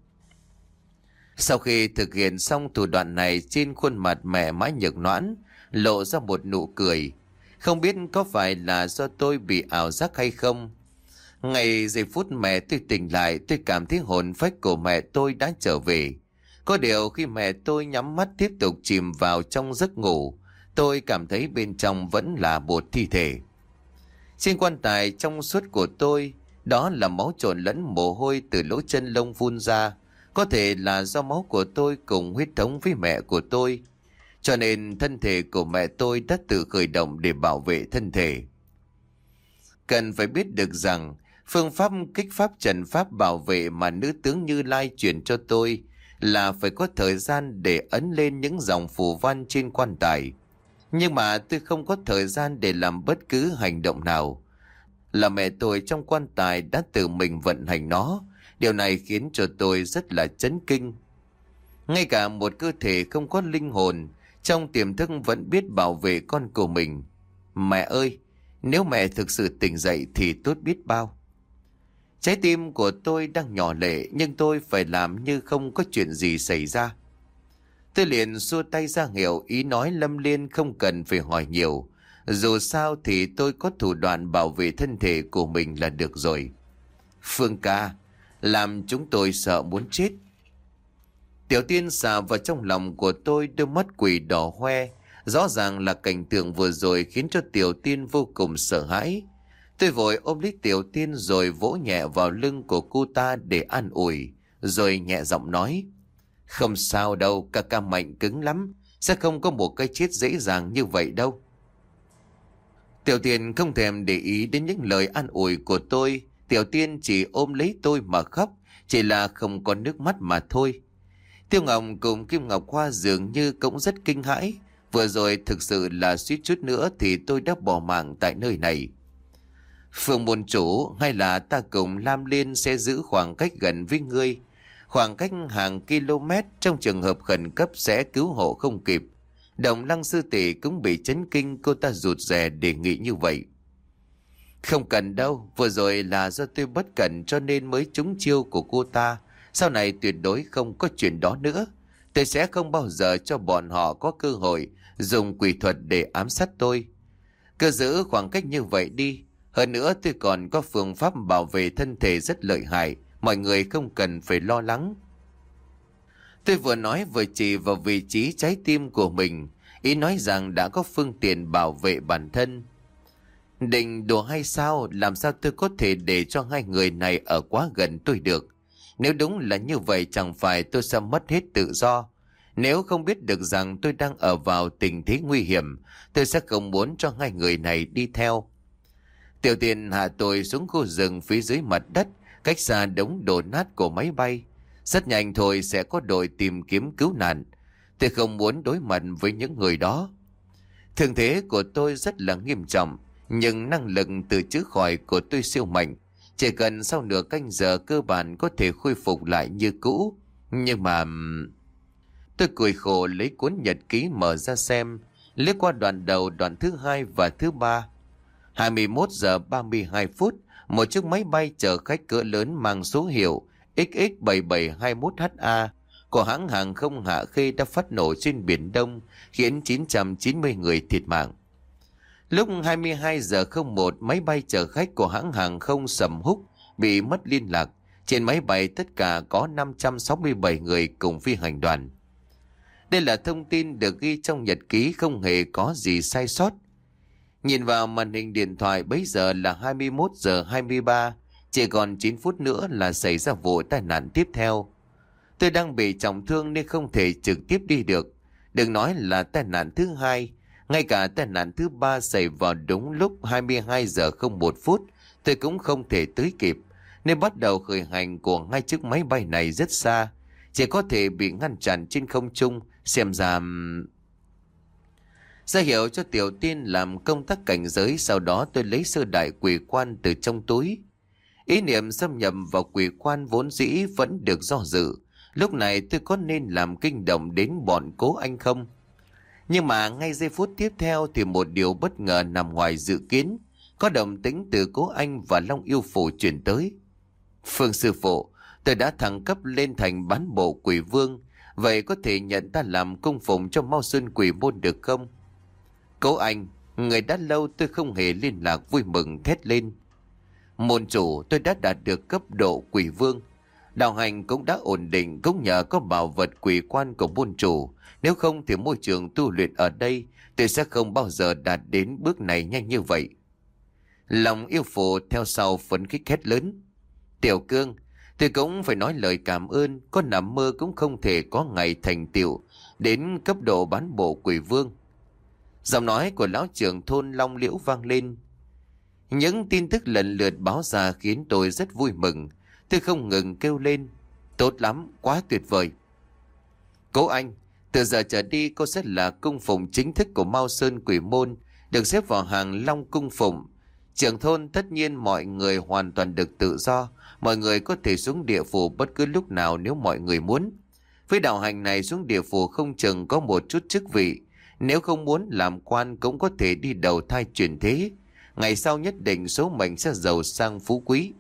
S1: Sau khi thực hiện xong thủ đoạn này, trên khuôn mặt mẹ Mã Nhược Noãn lộ ra một nụ cười. Không biết có phải là do tôi bị ảo giác hay không. Ngay giây phút mẹ tôi tỉnh lại, tôi cảm thấy hồn phách của mẹ tôi đã trở về. Có điều khi mẹ tôi nhắm mắt tiếp tục chìm vào trong giấc ngủ, tôi cảm thấy bên trong vẫn là một thi thể. Trên quan tài trong suốt của tôi, đó là máu trộn lẫn mồ hôi từ lỗ chân lông phun ra. Có thể là do máu của tôi cùng huyết thống với mẹ của tôi, cho nên thân thể của mẹ tôi đã tự khởi động để bảo vệ thân thể. Cần phải biết được rằng phương pháp kích pháp trần pháp bảo vệ mà nữ tướng Như Lai truyền cho tôi là phải có thời gian để ấn lên những dòng phù văn trên quan tài. Nhưng mà tôi không có thời gian để làm bất cứ hành động nào. Là mẹ tôi trong quan tài đã tự mình vận hành nó. Điều này khiến cho tôi rất là chấn kinh. Ngay cả một cơ thể không có linh hồn trong tiềm thức vẫn biết bảo vệ con của mình. Mẹ ơi, nếu mẹ thực sự tỉnh dậy thì tốt biết bao. Trái tim của tôi đang nhỏ lệ, nhưng tôi phải làm như không có chuyện gì xảy ra. Tôi liền xua tay ra hiệu, ý nói Lâm Liên không cần phải hỏi nhiều. Dù sao thì tôi có thủ đoạn bảo vệ thân thể của mình là được rồi. Phương ca, làm chúng tôi sợ muốn chết. Tiểu Tiên xà vào trong lòng của tôi, đôi mắt quỷ đỏ hoe. Rõ ràng là cảnh tượng vừa rồi khiến cho Tiểu Tiên vô cùng sợ hãi. Tôi vội ôm lấy Tiểu Tiên rồi vỗ nhẹ vào lưng của cô ta để an ủi, rồi nhẹ giọng nói: không sao đâu, ca ca mạnh cứng lắm, sẽ không có một cái chết dễ dàng như vậy đâu. Tiểu Tiên không thèm để ý đến những lời an ủi của tôi. Tiểu Tiên chỉ ôm lấy tôi mà khóc, chỉ là không có nước mắt mà thôi. Tiêu Ngọc cùng Kim Ngọc Hoa dường như cũng rất kinh hãi. Vừa rồi thực sự là suýt chút nữa thì tôi đã bỏ mạng tại nơi này. Phương môn chủ, hay là ta cùng Lam Liên sẽ giữ khoảng cách gần với ngươi, khoảng cách hàng km, trong trường hợp khẩn cấp sẽ cứu hộ không kịp. Đồng Lăng sư tỷ cũng bị chấn kinh, cô ta rụt rè đề nghị như vậy. Không cần đâu, vừa rồi là do tôi bất cẩn cho nên mới trúng chiêu của cô ta. Sau này tuyệt đối không có chuyện đó nữa. Tôi sẽ không bao giờ cho bọn họ có cơ hội dùng quỷ thuật để ám sát tôi. Cứ giữ khoảng cách như vậy đi. Hơn nữa tôi còn có phương pháp bảo vệ thân thể rất lợi hại, mọi người không cần phải lo lắng. Tôi vừa nói vừa chỉ vào vị trí trái tim của mình, ý nói rằng đã có phương tiện bảo vệ bản thân. Định đùa hay sao? Làm sao tôi có thể để cho hai người này ở quá gần tôi được? Nếu đúng là như vậy, chẳng phải tôi sẽ mất hết tự do. Nếu không biết được rằng tôi đang ở vào tình thế nguy hiểm, tôi sẽ không muốn cho hai người này đi theo. Tiểu Tiên hạ tôi xuống khu rừng phía dưới mặt đất, cách xa đống đổ nát của máy bay. Rất nhanh thôi sẽ có đội tìm kiếm cứu nạn. Tôi không muốn đối mặt với những người đó. Thương thế của tôi rất là nghiêm trọng, nhưng năng lực tự chữa khỏi của tôi siêu mạnh. Chỉ cần sau nửa canh giờ cơ bản có thể khôi phục lại như cũ. Nhưng mà... Tôi cười khổ lấy cuốn nhật ký mở ra xem, liếc qua đoạn đầu, đoạn thứ hai và thứ ba. hai mươi mốt giờ ba mươi hai phút, một chiếc máy bay chở khách cỡ lớn mang số hiệu ích ích bảy bảy hai mốt H A của hãng hàng không Hạ Khê đã phát nổ trên Biển Đông, khiến chín trăm chín mươi người thiệt mạng. Lúc hai mươi hai giờ không một, máy bay chở khách của hãng hàng không Sầm Húc bị mất liên lạc. Trên máy bay tất cả có năm trăm sáu mươi bảy người cùng phi hành đoàn. Đây là thông tin được ghi trong nhật ký, không hề có gì sai sót. Nhìn vào màn hình điện thoại, bấy giờ là hai mươi mốt giờ hai mươi ba, chỉ còn chín phút nữa là xảy ra vụ tai nạn tiếp theo. Tôi đang bị trọng thương nên không thể trực tiếp đi được. Đừng nói là tai nạn thứ hai, ngay cả tai nạn thứ ba xảy vào đúng lúc hai mươi hai giờ không một phút, tôi cũng không thể tới kịp, nên bắt đầu khởi hành của ngay chiếc máy bay này rất xa, chỉ có thể bị ngăn chặn trên không trung. Xem ra ra hiệu cho Tiểu Tiên làm công tác cảnh giới. Sau đó tôi lấy sơ đại quỷ quan từ trong túi. Ý niệm xâm nhập vào quỷ quan vốn dĩ vẫn được do dự. Lúc này tôi có nên làm kinh động đến bọn Cố Anh không? Nhưng mà ngay giây phút tiếp theo thì một điều bất ngờ nằm ngoài dự kiến. Có động tĩnh từ Cố Anh và Long Yêu Phủ chuyển tới. Phương sư phụ, tôi đã thăng cấp lên thành bán bộ quỷ vương. Vậy có thể nhận ta làm cung phụng cho Mao Sơn Quỷ Môn được không? Cố Anh, người đã lâu tôi không hề liên lạc, vui mừng thét lên. Môn chủ, tôi đã đạt được cấp độ quỷ vương. Đạo hành cũng đã ổn định, cũng nhờ có bảo vật quỷ quan của môn chủ. Nếu không thì môi trường tu luyện ở đây tôi sẽ không bao giờ đạt đến bước này nhanh như vậy. Lòng Yêu Phụ theo sau phấn khích hét lớn. Tiểu Cương, tôi cũng phải nói lời cảm ơn. Có nằm mơ cũng không thể có ngày thành tựu đến cấp độ bán bộ quỷ vương. Giọng nói của lão trưởng thôn Long Liễu vang lên. Những tin tức lần lượt báo ra khiến tôi rất vui mừng. Tôi không ngừng kêu lên. Tốt lắm, quá tuyệt vời. Cố Anh, từ giờ trở đi cô sẽ là cung phụng chính thức của Mao Sơn Quỷ Môn, được xếp vào hàng Long cung phụng. Trưởng thôn tất nhiên mọi người hoàn toàn được tự do. Mọi người có thể xuống địa phủ bất cứ lúc nào nếu mọi người muốn. Với đạo hành này xuống địa phủ không chừng có một chút chức vị. Nếu không muốn làm quan cũng có thể đi đầu thai chuyển thế. Ngày sau nhất định số mệnh sẽ giàu sang phú quý.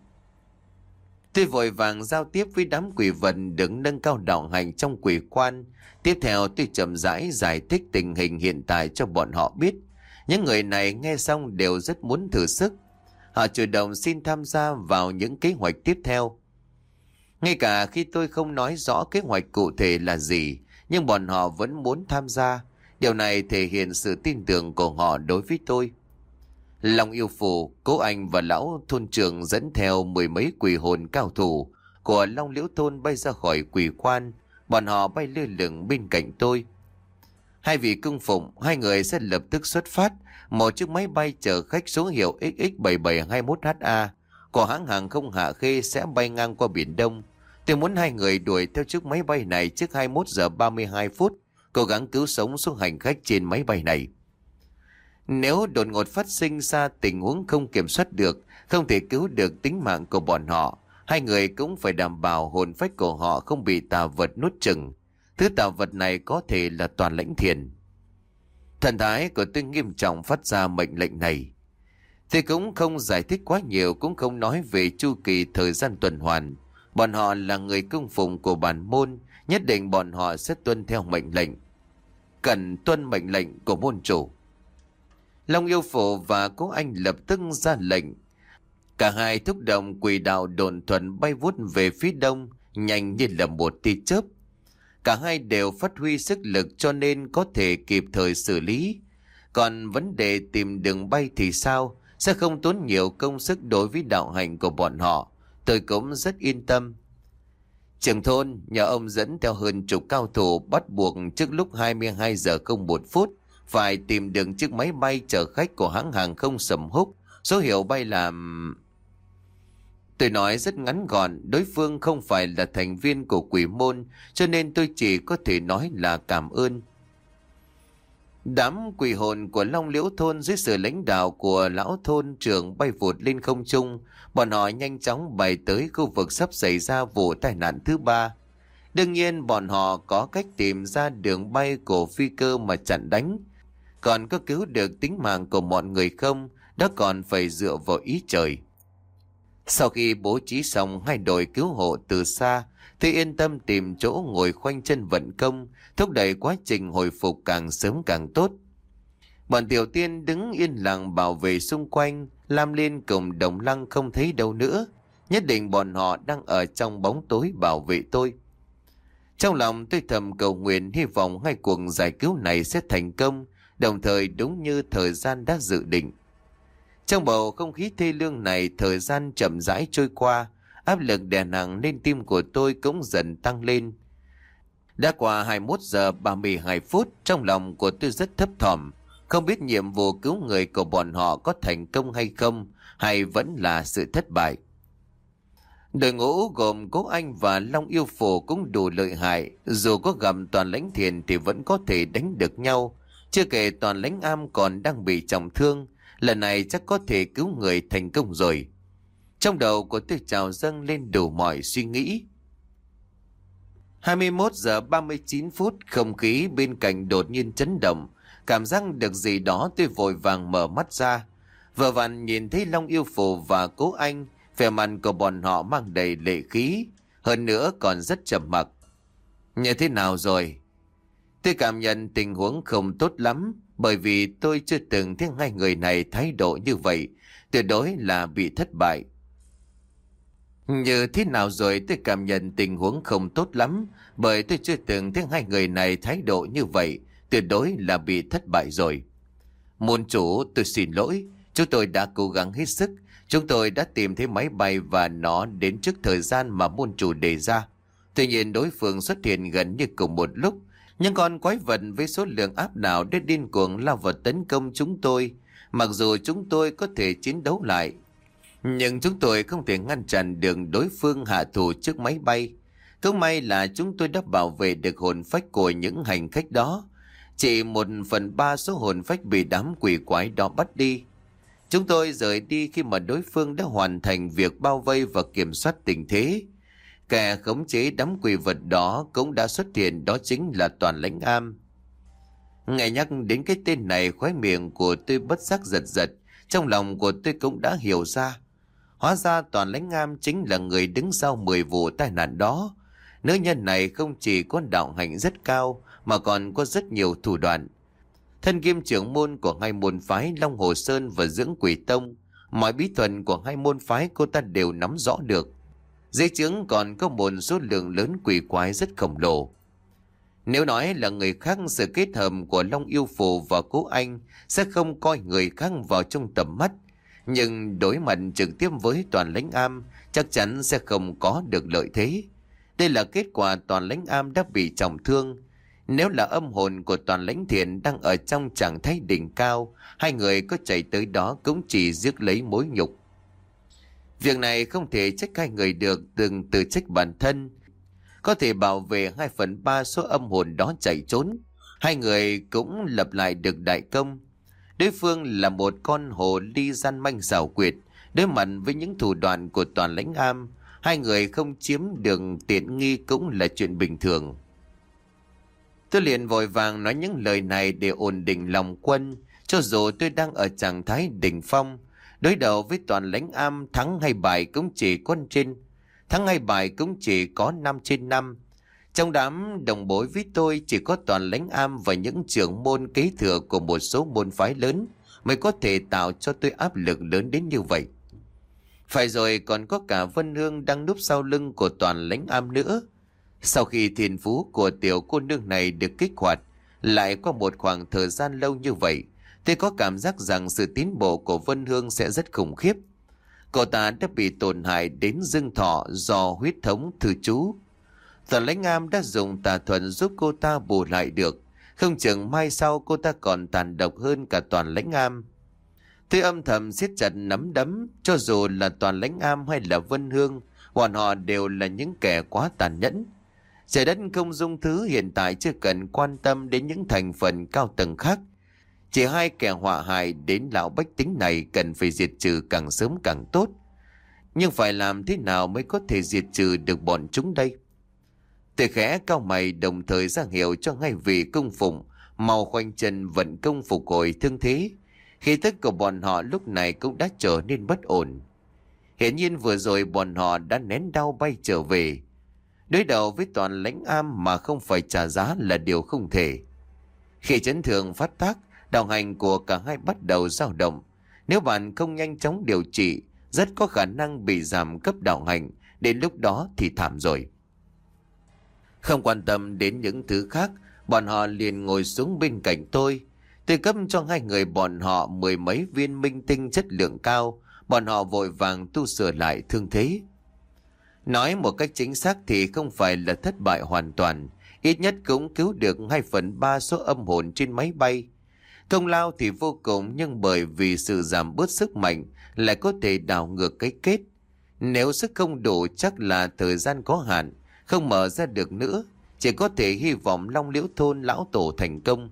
S1: Tôi vội vàng giao tiếp với đám quỷ vật đứng nâng cao đạo hành trong quỷ quan. Tiếp theo tôi chậm rãi giải thích tình hình hiện tại cho bọn họ biết. Những người này nghe xong đều rất muốn thử sức. Họ chủ động xin tham gia vào những kế hoạch tiếp theo. Ngay cả khi tôi không nói rõ kế hoạch cụ thể là gì, nhưng bọn họ vẫn muốn tham gia. Điều này thể hiện sự tin tưởng của họ đối với tôi. Long Yêu Phù, Cố Anh và lão thôn trưởng dẫn theo mười mấy quỷ hồn cao thủ của Long Liễu thôn bay ra khỏi quỷ quan. Bọn họ bay lơ lửng bên cạnh tôi. Hai vị cung phụng, hai người sẽ lập tức xuất phát. Một chiếc máy bay chở khách số hiệu ích ích bảy bảy hai mốt H A của hãng hàng không Hạ Khê sẽ bay ngang qua Biển Đông. Tôi muốn hai người đuổi theo chiếc máy bay này trước hai mươi mốt giờ ba mươi hai phút, cố gắng cứu sống số hành khách trên máy bay này. Nếu đột ngột phát sinh ra tình huống không kiểm soát được, không thể cứu được tính mạng của bọn họ, hai người cũng phải đảm bảo hồn phách của họ không bị tà vật nuốt chửng. Thứ tà vật này có thể là Toàn Lãnh Thiền. Thần thái của tôi nghiêm trọng phát ra mệnh lệnh này. Tôi cũng không giải thích quá nhiều, cũng không nói về chu kỳ thời gian tuần hoàn. Bọn họ là người cung phụng của bản môn, nhất định bọn họ sẽ tuân theo mệnh lệnh. Cần tuân mệnh lệnh của môn chủ. Long Yêu Phổ và Cố Anh lập tức ra lệnh. Cả hai thúc động quỷ đạo độn thuần bay vút về phía đông, nhanh như là một tia chớp. Cả hai đều phát huy sức lực cho nên có thể kịp thời xử lý. Còn vấn đề tìm đường bay thì sao? Sẽ không tốn nhiều công sức đối với đạo hành của bọn họ. Tôi cũng rất yên tâm. Trưởng thôn nhờ ông dẫn theo hơn chục cao thủ, bắt buộc trước lúc hai mươi hai giờ không một phút phải tìm được chiếc máy bay chở khách của hãng hàng không Sầm Húc, số hiệu bay là... Tôi nói rất ngắn gọn, đối phương không phải là thành viên của quỷ môn, cho nên tôi chỉ có thể nói là cảm ơn. Đám quỷ hồn của Long Liễu thôn dưới sự lãnh đạo của lão thôn trưởng bay vụt lên không trung. Bọn họ nhanh chóng bay tới khu vực sắp xảy ra vụ tai nạn thứ ba. Đương nhiên bọn họ có cách tìm ra đường bay của phi cơ mà chặn đánh. Còn có cứu được tính mạng của mọi người không, đó còn phải dựa vào ý trời. Sau khi bố trí xong hai đội cứu hộ từ xa, tôi yên tâm tìm chỗ ngồi khoanh chân vận công, thúc đẩy quá trình hồi phục càng sớm càng tốt. Bọn Tiểu Tiên đứng yên lặng bảo vệ xung quanh, Lam Liên cùng Đồng Lăng không thấy đâu nữa. Nhất định bọn họ đang ở trong bóng tối bảo vệ tôi. Trong lòng tôi thầm cầu nguyện hy vọng hai cuộc giải cứu này sẽ thành công, đồng thời đúng như thời gian đã dự định. Trong bầu không khí thê lương này, thời gian chậm rãi trôi qua, áp lực đè nặng lên tim của tôi cũng dần tăng lên. Đã qua hai mươi mốt giờ ba mươi hai phút, trong lòng của tôi rất thấp thỏm, không biết nhiệm vụ cứu người của bọn họ có thành công hay không, hay vẫn là sự thất bại. Đội ngũ gồm Cố Anh và Long Yêu Phù cũng đủ lợi hại, dù có gặp Toàn Lãnh Thiền thì vẫn có thể đánh được nhau. Chưa kể Toàn Lãnh Am còn đang bị trọng thương, lần này chắc có thể cứu người thành công rồi. Trong đầu của tôi trào dâng lên đủ mọi suy nghĩ. hai mươi mốt giờ ba mươi chín phút, không khí bên cạnh đột nhiên chấn động. Cảm giác được gì đó, tôi vội vàng mở mắt ra. Vừa vặn nhìn thấy Long Yêu Phù và Cố Anh, vẻ mặt của bọn họ mang đầy lệ khí, hơn nữa còn rất trầm mặc. Như thế nào rồi? Tôi cảm nhận tình huống không tốt lắm, bởi vì tôi chưa từng thấy hai người này thái độ như vậy, tuyệt đối là bị thất bại. Như thế nào rồi? Tôi cảm nhận tình huống không tốt lắm, bởi tôi chưa từng thấy hai người này thái độ như vậy, tuyệt đối là bị thất bại rồi. Môn chủ, tôi xin lỗi, chúng tôi đã cố gắng hết sức, chúng tôi đã tìm thấy máy bay và nó đến trước thời gian mà môn chủ đề ra. Tuy nhiên đối phương xuất hiện gần như cùng một lúc, những con quái vật với số lượng áp đảo đã điên cuồng lao vào tấn công chúng tôi. Mặc dù chúng tôi có thể chiến đấu lại, nhưng chúng tôi không thể ngăn chặn được đối phương hạ thủ trước máy bay. Cũng may là chúng tôi đã bảo vệ được hồn phách của những hành khách đó. Chỉ một phần ba số hồn phách bị đám quỷ quái đó bắt đi. Chúng tôi rời đi khi mà đối phương đã hoàn thành việc bao vây và kiểm soát tình thế. Kẻ khống chế đám quỷ vật đó cũng đã xuất hiện, đó chính là Toàn Lãnh Am. Nghe nhắc đến cái tên này, khóe miệng của tôi bất giác giật giật, trong lòng của tôi cũng đã hiểu ra. Hóa ra Toàn Lãnh Am chính là người đứng sau mười vụ tai nạn đó. Nữ nhân này không chỉ có đạo hạnh rất cao mà còn có rất nhiều thủ đoạn. Thân kiêm trưởng môn của hai môn phái Long Hồ Sơn và Dưỡng Quỷ Tông, mọi bí thuật của hai môn phái cô ta đều nắm rõ được. Dưới trướng còn có một số lượng lớn quỷ quái rất khổng lồ. Nếu nói là người khác, sự kết hợp của Long Yêu Phù và Cố Anh sẽ không coi người khác vào trong tầm mắt. Nhưng đối mặt trực tiếp với Toàn Lãnh Am chắc chắn sẽ không có được lợi thế. Đây là kết quả Toàn Lãnh Am đã bị trọng thương. Nếu là âm hồn của Toàn Lãnh Thiện đang ở trong trạng thái đỉnh cao, hai người có chạy tới đó cũng chỉ rước lấy mối nhục. Việc này không thể trách hai người được, từng tự trách bản thân. Có thể bảo vệ hai phần ba số âm hồn đó chạy trốn, hai người cũng lập lại được đại công. Đối phương là một con hồ ly gian manh xảo quyệt, đối mặt với những thủ đoạn của Toàn Lãnh Am, hai người không chiếm được tiện nghi cũng là chuyện bình thường. Tôi liền vội vàng nói những lời này để ổn định lòng quân. Cho dù tôi đang ở trạng thái đỉnh phong, đối đầu với Toàn Lãnh Am, thắng hay bại cũng chỉ con trên thắng hay bại cũng chỉ có năm trên năm. Trong đám đồng bối với tôi chỉ có Toàn Lãnh Am và những trưởng môn kế thừa của một số môn phái lớn mới có thể tạo cho tôi áp lực lớn đến như vậy. Phải rồi, còn có cả Vân Hương đang núp sau lưng của Toàn Lãnh Am nữa. Sau khi thiên phú của tiểu cô nương này được kích hoạt, lại qua một khoảng thời gian lâu như vậy, tôi có cảm giác rằng sự tiến bộ của Vân Hương sẽ rất khủng khiếp. Cô ta đã bị tổn hại đến dương thọ do huyết thống thư chú. Toàn Lãnh Am đã dùng tà thuật giúp cô ta bù lại được. Không chừng mai sau cô ta còn tàn độc hơn cả Toàn Lãnh Am. Tôi âm thầm siết chặt nắm đấm. Cho dù là Toàn Lãnh Am hay là Vân Hương, bọn họ đều là những kẻ quá tàn nhẫn. Trời đất không dung thứ, hiện tại chưa cần quan tâm đến những thành phần cao tầng khác. Chỉ hai kẻ họa hại đến lão bách tính này cần phải diệt trừ càng sớm càng tốt. Nhưng phải làm thế nào mới có thể diệt trừ được bọn chúng đây? Tôi khẽ cau mày, đồng thời ra hiệu cho ngay vị cung phụng mau khoanh chân vận công phục hồi thương thế. Khí tức của bọn họ lúc này cũng đã trở nên bất ổn. Hiển nhiên vừa rồi bọn họ đã nén đau bay trở về. Đối đầu với Toàn Lãnh Am mà không phải trả giá là điều không thể. Khi chấn thương phát tác, đạo hành của cả hai bắt đầu dao động. Nếu bạn không nhanh chóng điều trị, rất có khả năng bị giảm cấp đạo hành, đến lúc đó thì thảm rồi. Không quan tâm đến những thứ khác, bọn họ liền ngồi xuống bên cạnh tôi. Tôi cấp cho hai người bọn họ mười mấy viên minh tinh chất lượng cao, bọn họ vội vàng tu sửa lại thương thế. Nói một cách chính xác thì không phải là thất bại hoàn toàn, ít nhất cũng cứu được hai phần ba số âm hồn trên máy bay. Công lao thì vô cùng, nhưng bởi vì sự giảm bớt sức mạnh lại có thể đảo ngược cái kết. Nếu sức không đủ chắc là thời gian có hạn, không mở ra được nữa, chỉ có thể hy vọng Long Liễu thôn lão tổ thành công.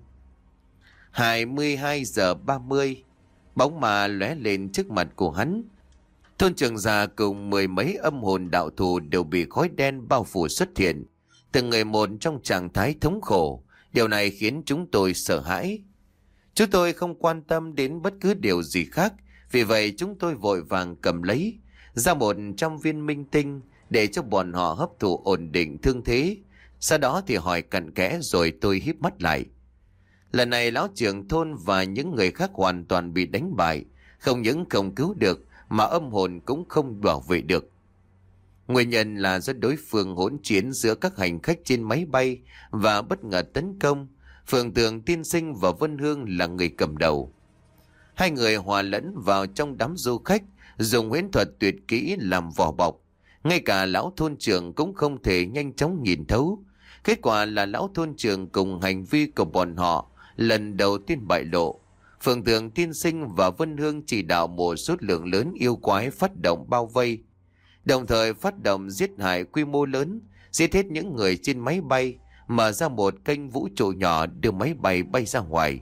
S1: hai mươi hai giờ ba mươi, bóng ma lóe lên trước mặt của hắn. Thôn trưởng già cùng mười mấy âm hồn đạo thủ đều bị khói đen bao phủ xuất hiện, từng người một trong trạng thái thống khổ. Điều này khiến chúng tôi sợ hãi. Chúng tôi không quan tâm đến bất cứ điều gì khác, vì vậy chúng tôi vội vàng cầm lấy ra một trăm viên minh tinh để cho bọn họ hấp thụ ổn định thương thế. Sau đó thì hỏi cặn kẽ rồi tôi híp mắt lại. Lần này lão trưởng thôn và những người khác hoàn toàn bị đánh bại, không những không cứu được mà âm hồn cũng không bảo vệ được. Nguyên nhân là do đối phương hỗn chiến giữa các hành khách trên máy bay và bất ngờ tấn công. Phượng Tường Tiên Sinh và Vân Hương là người cầm đầu. Hai người hòa lẫn vào trong đám du khách, dùng huyễn thuật tuyệt kỹ làm vỏ bọc. Ngay cả lão thôn trưởng cũng không thể nhanh chóng nhìn thấu. Kết quả là lão thôn trưởng cùng hành vi của bọn họ lần đầu tiên bại lộ. Phượng Tường Tiên Sinh và Vân Hương chỉ đạo một số lượng lớn yêu quái phát động bao vây, đồng thời phát động giết hại quy mô lớn, giết hết những người trên máy bay, mở ra một kênh vũ trụ nhỏ đưa máy bay bay ra ngoài.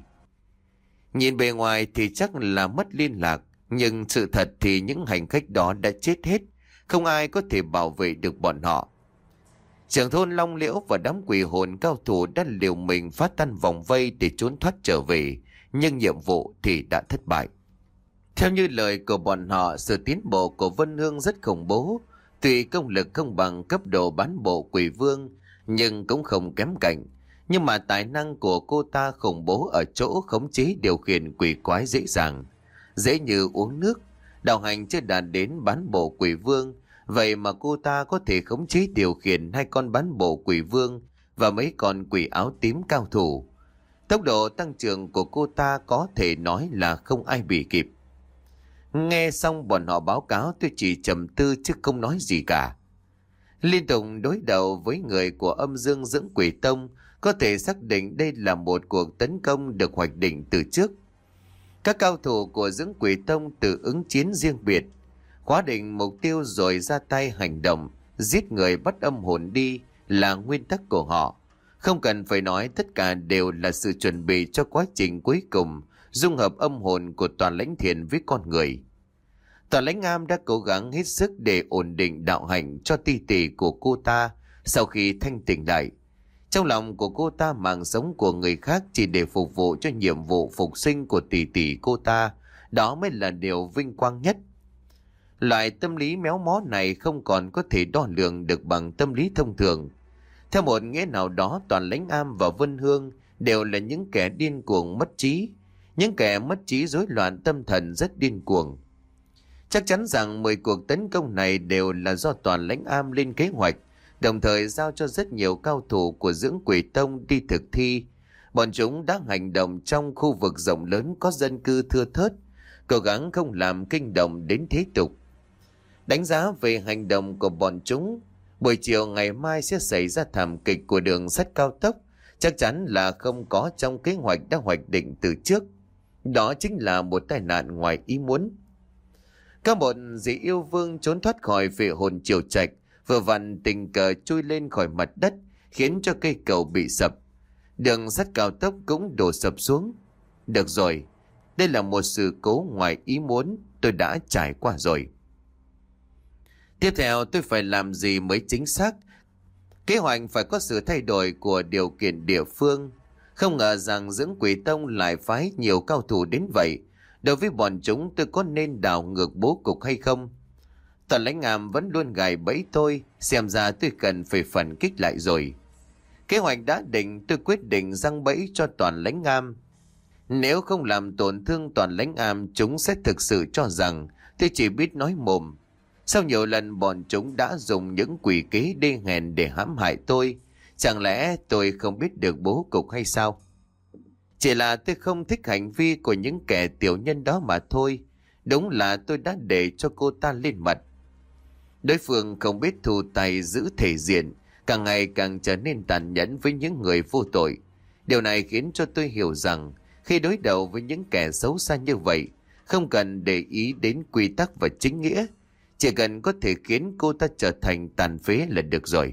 S1: Nhìn bề ngoài thì chắc là mất liên lạc, nhưng sự thật thì những hành khách đó đã chết hết, không ai có thể bảo vệ được bọn họ. Trưởng thôn Long Liễu và đám quỷ hồn cao thủ đã liều mình phá tan vòng vây để trốn thoát trở về, nhưng nhiệm vụ thì đã thất bại. Theo như lời của bọn họ, sự tiến bộ của Vân Hương rất khủng bố. Tuy công lực không bằng cấp độ bán bộ quỷ vương, nhưng cũng không kém cạnh. Nhưng mà tài năng của cô ta khủng bố ở chỗ khống chế điều khiển quỷ quái dễ dàng, dễ như uống nước. Đạo hành chưa đạt đến bán bộ quỷ vương, vậy mà cô ta có thể khống chế điều khiển hai con bán bộ quỷ vương và mấy con quỷ áo tím cao thủ. Tốc độ tăng trưởng của cô ta có thể nói là không ai bị kịp. Nghe xong bọn họ báo cáo, tôi chỉ trầm tư chứ không nói gì cả. Liên tục đối đầu với người của âm dương dưỡng quỷ tông, có thể xác định đây là một cuộc tấn công được hoạch định từ trước. Các cao thủ của dưỡng quỷ tông tự ứng chiến riêng biệt, khóa định mục tiêu rồi ra tay hành động, giết người bắt âm hồn đi là nguyên tắc của họ. Không cần phải nói, tất cả đều là sự chuẩn bị cho quá trình cuối cùng dung hợp âm hồn của Toàn Lãnh Thiền với con người. Toàn Lãnh Am đã cố gắng hết sức để ổn định đạo hành cho tỷ tỷ của cô ta sau khi thanh tỉnh lại. Trong lòng của cô ta, mạng sống của người khác chỉ để phục vụ cho nhiệm vụ phục sinh của tỷ tỷ cô ta, đó mới là điều vinh quang nhất. Loại tâm lý méo mó này không còn có thể đo lường được bằng tâm lý thông thường. Theo một nghĩa nào đó, Toàn Lãnh Am và Vân Hương đều là những kẻ điên cuồng mất trí, những kẻ mất trí rối loạn tâm thần rất điên cuồng. Chắc chắn rằng mười cuộc tấn công này đều là do Toàn Lãnh Am lên kế hoạch, đồng thời giao cho rất nhiều cao thủ của dưỡng quỷ tông đi thực thi. Bọn chúng đã hành động trong khu vực rộng lớn có dân cư thưa thớt, cố gắng không làm kinh động đến thế tục. Đánh giá về hành động của bọn chúng, buổi chiều ngày mai sẽ xảy ra thảm kịch của đường sắt cao tốc, chắc chắn là không có trong kế hoạch đã hoạch định từ trước. Đó chính là một tai nạn ngoài ý muốn. Các một dị yêu vương trốn thoát khỏi vệ hồn triều trạch, vừa vặn tình cờ chui lên khỏi mặt đất, khiến cho cây cầu bị sập. Đường sắt cao tốc cũng đổ sập xuống. Được rồi, đây là một sự cố ngoài ý muốn, tôi đã trải qua rồi. Tiếp theo tôi phải làm gì mới chính xác? Kế hoạch phải có sự thay đổi của điều kiện địa phương. Không ngờ rằng dưỡng quỷ tông lại phái nhiều cao thủ đến vậy. Đối với bọn chúng, tôi có nên đảo ngược bố cục hay không? Toàn Lãnh Am vẫn luôn gài bẫy tôi, xem ra tôi cần phải phản kích lại rồi. Kế hoạch đã định, tôi quyết định giăng bẫy cho Toàn Lãnh Am. Nếu không làm tổn thương Toàn Lãnh Am, chúng sẽ thực sự cho rằng tôi chỉ biết nói mồm. Sau nhiều lần bọn chúng đã dùng những quỷ kế đê hèn để hãm hại tôi, chẳng lẽ tôi không biết được bố cục hay sao? Chỉ là tôi không thích hành vi của những kẻ tiểu nhân đó mà thôi. Đúng là tôi đã để cho cô ta lên mặt. Đối phương không biết thu tay giữ thể diện, càng ngày càng trở nên tàn nhẫn với những người vô tội. Điều này khiến cho tôi hiểu rằng khi đối đầu với những kẻ xấu xa như vậy, không cần để ý đến quy tắc và chính nghĩa, chỉ cần có thể khiến cô ta trở thành tàn phế là được rồi.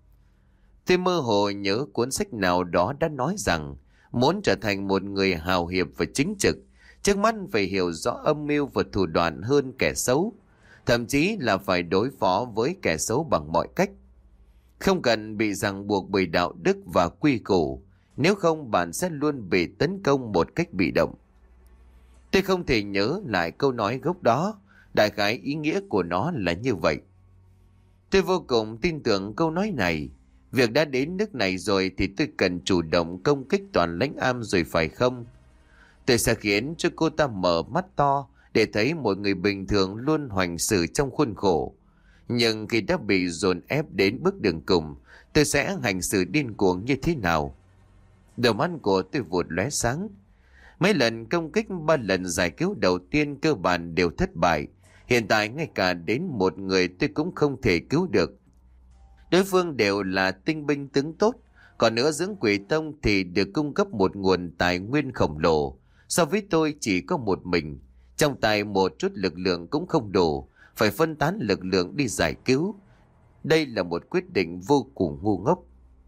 S1: Tôi mơ hồ nhớ cuốn sách nào đó đã nói rằng muốn trở thành một người hào hiệp và chính trực, trước mắt phải hiểu rõ âm mưu và thủ đoạn hơn kẻ xấu, thậm chí là phải đối phó với kẻ xấu bằng mọi cách. Không cần bị ràng buộc bởi đạo đức và quy củ, nếu không bạn sẽ luôn bị tấn công một cách bị động. Tôi không thể nhớ lại câu nói gốc đó, đại khái ý nghĩa của nó là như vậy. Tôi vô cùng tin tưởng câu nói này. Việc đã đến nước này rồi thì tôi cần chủ động công kích Toàn Lãnh Am rồi phải không? Tôi sẽ khiến cho cô ta mở mắt to để thấy một người bình thường luôn hoành xử trong khuôn khổ. Nhưng khi đã bị dồn ép đến bước đường cùng, tôi sẽ hành xử điên cuồng như thế nào? Đầu mắt của tôi vụt lóe sáng. Mấy lần công kích, ba lần giải cứu đầu tiên cơ bản đều thất bại. Hiện tại ngay cả đến một người tôi cũng không thể cứu được. Đối phương đều là tinh binh tướng tốt, còn nữa dưỡng quỷ tông thì được cung cấp một nguồn tài nguyên khổng lồ. So với tôi chỉ có một mình, trong tay một chút lực lượng cũng không đủ, phải phân tán lực lượng đi giải cứu. Đây là một quyết định vô cùng ngu ngốc.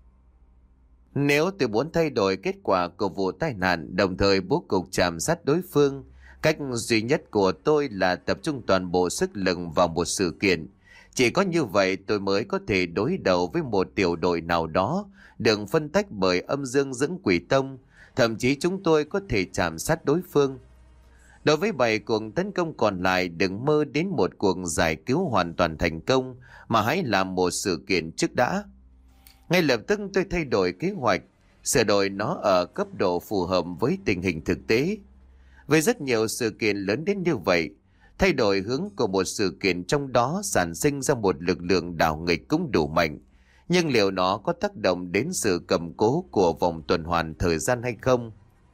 S1: Nếu tôi muốn thay đổi kết quả của vụ tai nạn, đồng thời bố cục chạm sát đối phương, cách duy nhất của tôi là tập trung toàn bộ sức lực vào một sự kiện. Chỉ có như vậy tôi mới có thể đối đầu với một tiểu đội nào đó, đừng phân tách bởi âm dương dưỡng quỷ tông, thậm chí chúng tôi có thể chạm sát đối phương. Đối với bảy cuộc tấn công còn lại, đừng mơ đến một cuộc giải cứu hoàn toàn thành công, mà hãy làm một sự kiện trước đã. Ngay lập tức tôi thay đổi kế hoạch, sửa đổi nó ở cấp độ phù hợp với tình hình thực tế. Với rất nhiều sự kiện lớn đến như vậy, thay đổi hướng của một sự kiện trong đó sản sinh ra một lực lượng đảo nghịch cũng đủ mạnh. Nhưng liệu nó có tác động đến sự cầm cố của vòng tuần hoàn thời gian hay không?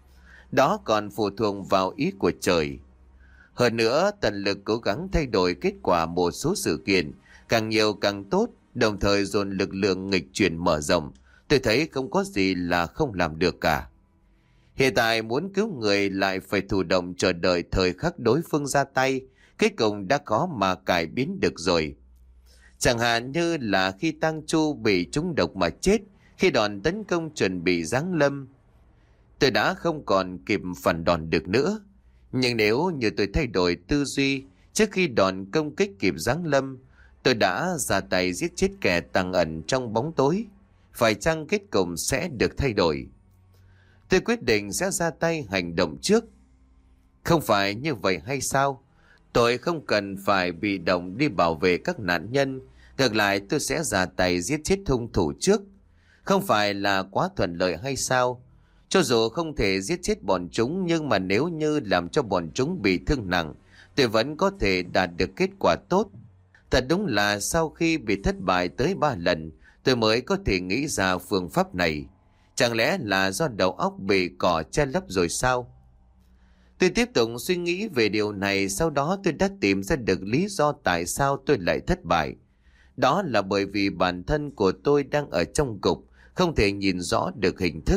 S1: Đó còn phụ thuộc vào ý của trời. Hơn nữa, tận lực cố gắng thay đổi kết quả một số sự kiện, càng nhiều càng tốt, đồng thời dồn lực lượng nghịch chuyển mở rộng. Tôi thấy không có gì là không làm được cả. Hiện tại muốn cứu người lại phải thụ động chờ đợi thời khắc đối phương ra tay, kết cục đã có mà cải biến được rồi. Chẳng hạn như là khi Tang Chu bị trúng độc mà chết, khi đòn tấn công chuẩn bị giáng lâm, tôi đã không còn kịp phản đòn được nữa. Nhưng nếu như tôi thay đổi tư duy, trước khi đòn công kích kịp giáng lâm, tôi đã ra tay giết chết kẻ tàng ẩn trong bóng tối, phải chăng kết cục sẽ được thay đổi? Tôi quyết định sẽ ra tay hành động trước. Không phải như vậy hay sao? Tôi không cần phải bị động đi bảo vệ các nạn nhân, ngược lại tôi sẽ ra tay giết chết hung thủ trước. Không phải là quá thuận lợi hay sao? Cho dù không thể giết chết bọn chúng, nhưng mà nếu như làm cho bọn chúng bị thương nặng, tôi vẫn có thể đạt được kết quả tốt. Thật đúng là sau khi bị thất bại tới ba lần, tôi mới có thể nghĩ ra phương pháp này. Chẳng lẽ là do đầu óc bị cỏ che lấp rồi sao? Tôi tiếp tục suy nghĩ về điều này, sau đó tôi đã tìm ra được lý do tại sao tôi lại thất bại. Đó là bởi vì bản thân của tôi đang ở trong cục, không thể nhìn rõ được hình thức.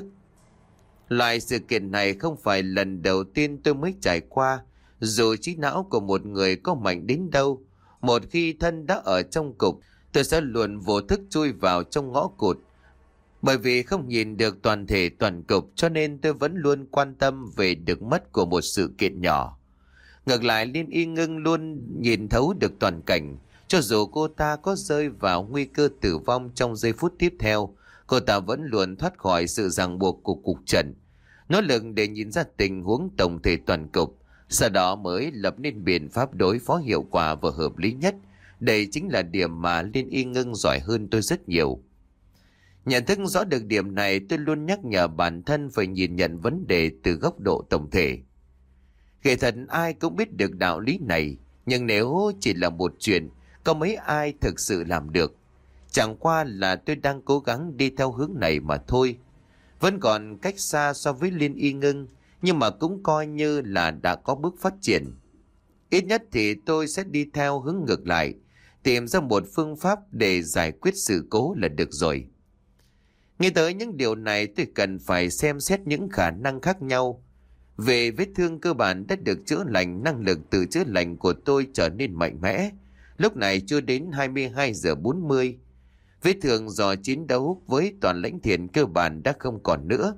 S1: Loại sự kiện này không phải lần đầu tiên tôi mới trải qua, dù trí não của một người có mạnh đến đâu. Một khi thân đã ở trong cục, tôi sẽ luôn vô thức chui vào trong ngõ cụt. Bởi vì không nhìn được toàn thể toàn cục, cho nên tôi vẫn luôn quan tâm về được mất của một sự kiện nhỏ. Ngược lại, Liên Y Ngưng luôn nhìn thấu được toàn cảnh. Cho dù cô ta có rơi vào nguy cơ tử vong trong giây phút tiếp theo, cô ta vẫn luôn thoát khỏi sự ràng buộc của cục trận, nỗ lực để nhìn ra tình huống tổng thể toàn cục, sau đó mới lập nên biện pháp đối phó hiệu quả và hợp lý nhất Đây chính là điểm mà Liên Y Ngưng giỏi hơn tôi rất nhiều. Nhận thức rõ được điểm này, tôi luôn nhắc nhở bản thân phải nhìn nhận vấn đề từ góc độ tổng thể. Kể thật ai cũng biết được đạo lý này, nhưng nếu chỉ là một chuyện, có mấy ai thực sự làm được. Chẳng qua là tôi đang cố gắng đi theo hướng này mà thôi. Vẫn còn cách xa so với Liên Y Ngưng, nhưng mà cũng coi như là đã có bước phát triển. Ít nhất thì tôi sẽ đi theo hướng ngược lại, tìm ra một phương pháp để giải quyết sự cố là được rồi. Nghĩ tới những điều này, tôi cần phải xem xét những khả năng khác nhau. Về vết thương cơ bản đã được chữa lành, năng lực tự chữa lành của tôi trở nên mạnh mẽ. Lúc này chưa đến hai mươi hai giờ bốn mươi. Vết thương do chiến đấu với toàn lãnh thiền cơ bản đã không còn nữa.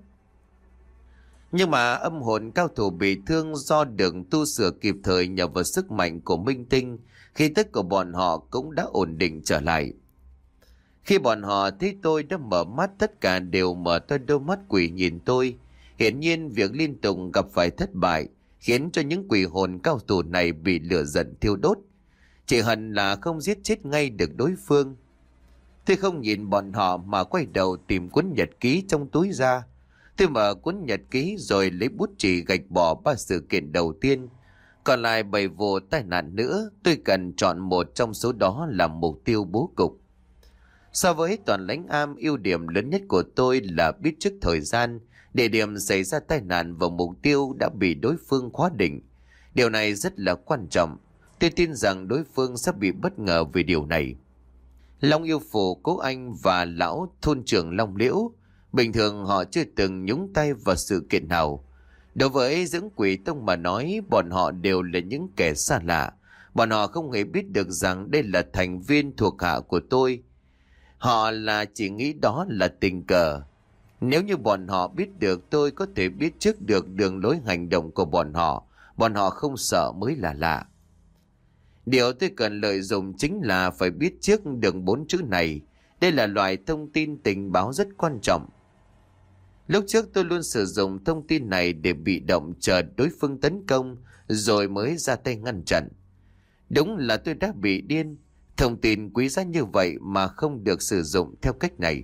S1: Nhưng mà âm hồn cao thủ bị thương do được tu sửa kịp thời nhờ vào sức mạnh của minh tinh, khí tức của bọn họ cũng đã ổn định trở lại. Khi bọn họ thấy tôi đã mở mắt, tất cả đều mở to đôi mắt quỷ nhìn tôi. Hiển nhiên việc liên tục gặp phải thất bại khiến cho những quỷ hồn cao thủ này bị lửa giận thiêu đốt. Chỉ hận là không giết chết ngay được đối phương. Tôi không nhìn bọn họ mà quay đầu tìm cuốn nhật ký trong túi ra. Tôi mở cuốn nhật ký rồi lấy bút chì gạch bỏ ba sự kiện đầu tiên. Còn lại bảy vụ tai nạn nữa, tôi cần chọn một trong số đó làm mục tiêu bố cục. So với toàn lãnh am, ưu điểm lớn nhất của tôi là biết trước thời gian, địa điểm xảy ra tai nạn và mục tiêu đã bị đối phương khóa định. Điều này rất là quan trọng. Tôi tin rằng đối phương sẽ bị bất ngờ vì điều này. Long Yêu Phủ, Cố Anh và lão thôn trưởng Long Liễu, bình thường họ chưa từng nhúng tay vào sự kiện nào. Đối với Dưỡng Quỷ Tông mà nói, bọn họ đều là những kẻ xa lạ. Bọn họ không hề biết được rằng đây là thành viên thuộc hạ của tôi. Họ là chỉ nghĩ đó là tình cờ. Nếu như bọn họ biết được tôi có thể biết trước được đường lối hành động của bọn họ, bọn họ không sợ mới là lạ. Điều tôi cần lợi dụng chính là phải biết trước được bốn chữ này. Đây là loại thông tin tình báo rất quan trọng. Lúc trước tôi luôn sử dụng thông tin này để bị động chờ đối phương tấn công rồi mới ra tay ngăn chặn. Đúng là tôi đã bị điên. Thông tin quý giá như vậy mà không được sử dụng theo cách này.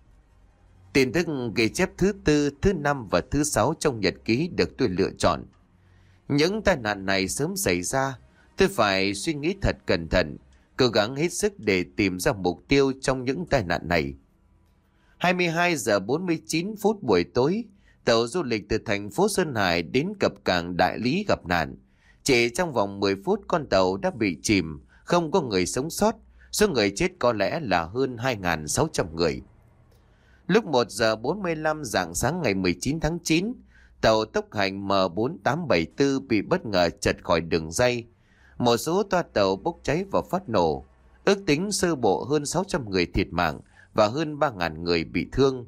S1: Tin tức ghi chép thứ tư, thứ năm và thứ sáu trong nhật ký được tôi lựa chọn. Những tai nạn này sớm xảy ra, tôi phải suy nghĩ thật cẩn thận, cố gắng hết sức để tìm ra mục tiêu trong những tai nạn này. hai mươi hai giờ bốn mươi chín phút buổi tối, tàu du lịch từ thành phố Sơn Hải đến cập cảng Đại Lý gặp nạn. Chỉ trong vòng mười phút con tàu đã bị chìm, không có người sống sót, số người chết có lẽ là hơn hai nghìn sáu trăm người. Lúc một giờ bốn mươi lăm rạng sáng ngày mười chín tháng chín, tàu tốc hành M bốn tám bảy tư bị bất ngờ chật khỏi đường ray. Một số toa tàu bốc cháy và phát nổ, ước tính sơ bộ hơn sáu trăm người thiệt mạng và hơn ba nghìn người bị thương.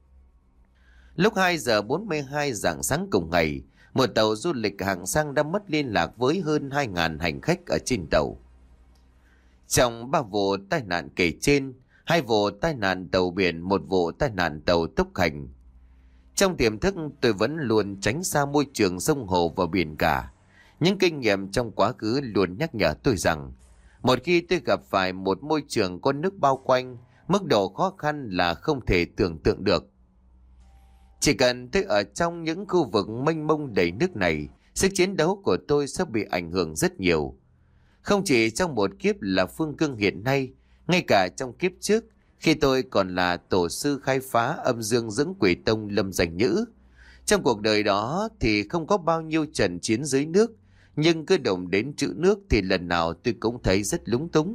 S1: Lúc hai giờ bốn mươi hai rạng sáng cùng ngày, một tàu du lịch hạng sang đã mất liên lạc với hơn hai nghìn hành khách ở trên tàu. Trong ba vụ tai nạn kể trên, hai vụ tai nạn tàu biển, một vụ tai nạn tàu tốc hành. Trong tiềm thức tôi vẫn luôn tránh xa môi trường sông hồ và biển cả. Những kinh nghiệm trong quá khứ luôn nhắc nhở tôi rằng, một khi tôi gặp phải một môi trường có nước bao quanh, mức độ khó khăn là không thể tưởng tượng được. Chỉ cần tôi ở trong những khu vực mênh mông đầy nước này, sức chiến đấu của tôi sẽ bị ảnh hưởng rất nhiều. Không chỉ trong một kiếp là Phương Cương hiện nay, ngay cả trong kiếp trước, khi tôi còn là tổ sư khai phá âm dương Dưỡng Quỷ Tông Lâm Danh Nhữ. Trong cuộc đời đó thì không có bao nhiêu trận chiến dưới nước, nhưng cứ động đến chữ nước thì lần nào tôi cũng thấy rất lúng túng.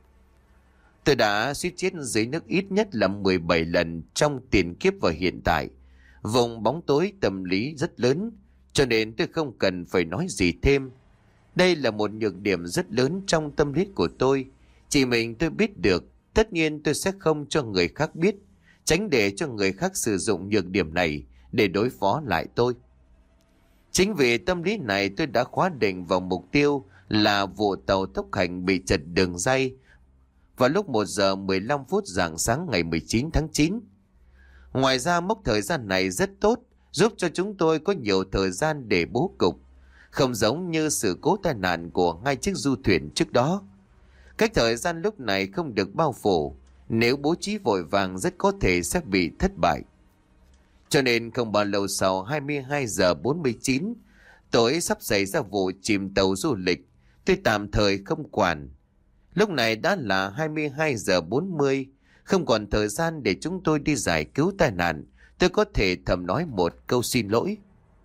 S1: Tôi đã suýt chết dưới nước ít nhất là mười bảy lần trong tiền kiếp và hiện tại. Vùng bóng tối tâm lý rất lớn, cho nên tôi không cần phải nói gì thêm. Đây là một nhược điểm rất lớn trong tâm lý của tôi. Chỉ mình tôi biết được, tất nhiên tôi sẽ không cho người khác biết, tránh để cho người khác sử dụng nhược điểm này để đối phó lại tôi. Chính vì tâm lý này tôi đã khóa định vào mục tiêu là vụ tàu tốc hành bị chật đường ray vào lúc một giờ mười lăm phút rạng sáng ngày mười chín tháng chín. Ngoài ra mốc thời gian này rất tốt, giúp cho chúng tôi có nhiều thời gian để bố cục, không giống như sự cố tai nạn của ngay chiếc du thuyền trước đó. Cách thời gian lúc này không được bao phủ, nếu bố trí vội vàng rất có thể sẽ bị thất bại. Cho nên không bao lâu sau hai mươi hai giờ bốn mươi chín, tối sắp xảy ra vụ chìm tàu du lịch, tôi tạm thời không quản. Lúc này đã là hai mươi hai giờ bốn mươi, không còn thời gian để chúng tôi đi giải cứu tai nạn. Tôi có thể thầm nói một câu xin lỗi.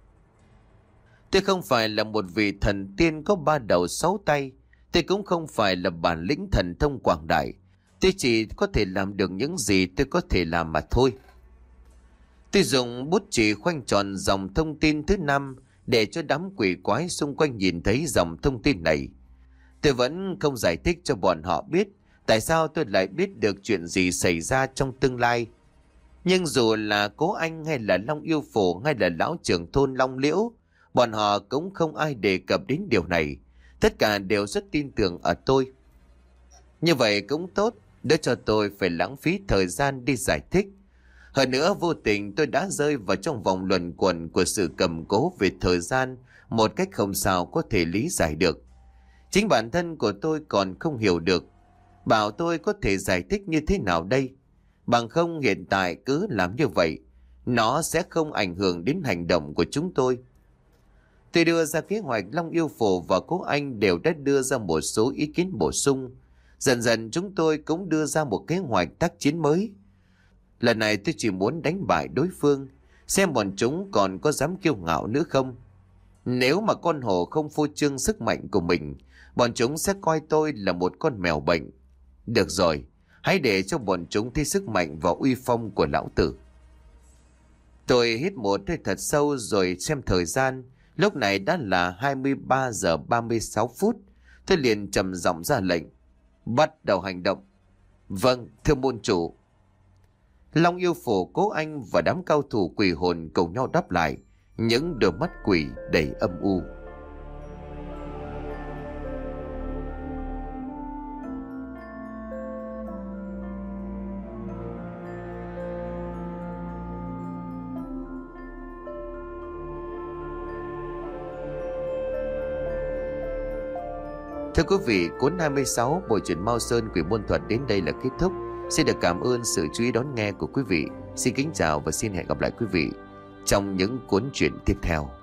S1: Tôi không phải là một vị thần tiên có ba đầu sáu tay. Tôi cũng không phải là bản lĩnh thần thông quảng đại. Tôi chỉ có thể làm được những gì tôi có thể làm mà thôi. Tôi dùng bút chì khoanh tròn dòng thông tin thứ năm để cho đám quỷ quái xung quanh nhìn thấy dòng thông tin này. Tôi vẫn không giải thích cho bọn họ biết tại sao tôi lại biết được chuyện gì xảy ra trong tương lai. Nhưng dù là Cố Anh hay là Long Yêu Phổ hay là lão trưởng thôn Long Liễu, bọn họ cũng không ai đề cập đến điều này. Tất cả đều rất tin tưởng ở tôi. Như vậy cũng tốt, đỡ cho tôi phải lãng phí thời gian đi giải thích. Hơn nữa vô tình tôi đã rơi vào trong vòng luẩn quẩn của sự cầm cố về thời gian một cách không sao có thể lý giải được. Chính bản thân của tôi còn không hiểu được. Bảo tôi có thể giải thích như thế nào đây? Bằng không hiện tại cứ làm như vậy, nó sẽ không ảnh hưởng đến hành động của chúng tôi. Tôi đưa ra kế hoạch, Long Yêu Phổ và Cố Anh đều đã đưa ra một số ý kiến bổ sung. Dần dần chúng tôi cũng đưa ra một kế hoạch tác chiến mới. Lần này tôi chỉ muốn đánh bại đối phương, xem bọn chúng còn có dám kiêu ngạo nữa không. Nếu mà con hổ không phô trương sức mạnh của mình, bọn chúng sẽ coi tôi là một con mèo bệnh. Được rồi, hãy để cho bọn chúng thấy sức mạnh và uy phong của lão tử. Tôi hít một hơi thật sâu rồi xem thời gian. Lúc này đã là hai mươi ba giờ ba mươi sáu phút. Tôi liền trầm giọng ra lệnh. Bắt đầu hành động. Vâng, thưa môn chủ. Long Yêu Phổ, Cố Anh và đám cao thủ quỷ hồn cùng nhau đáp lại, những đôi mắt quỷ đầy âm u. Thưa quý vị, cuốn hai mươi sáu Bộ truyện Mao Sơn Quỷ Môn Thuật đến đây là kết thúc. Xin được cảm ơn sự chú ý đón nghe của quý vị. Xin kính chào và xin hẹn gặp lại quý vị trong những cuốn truyện tiếp theo.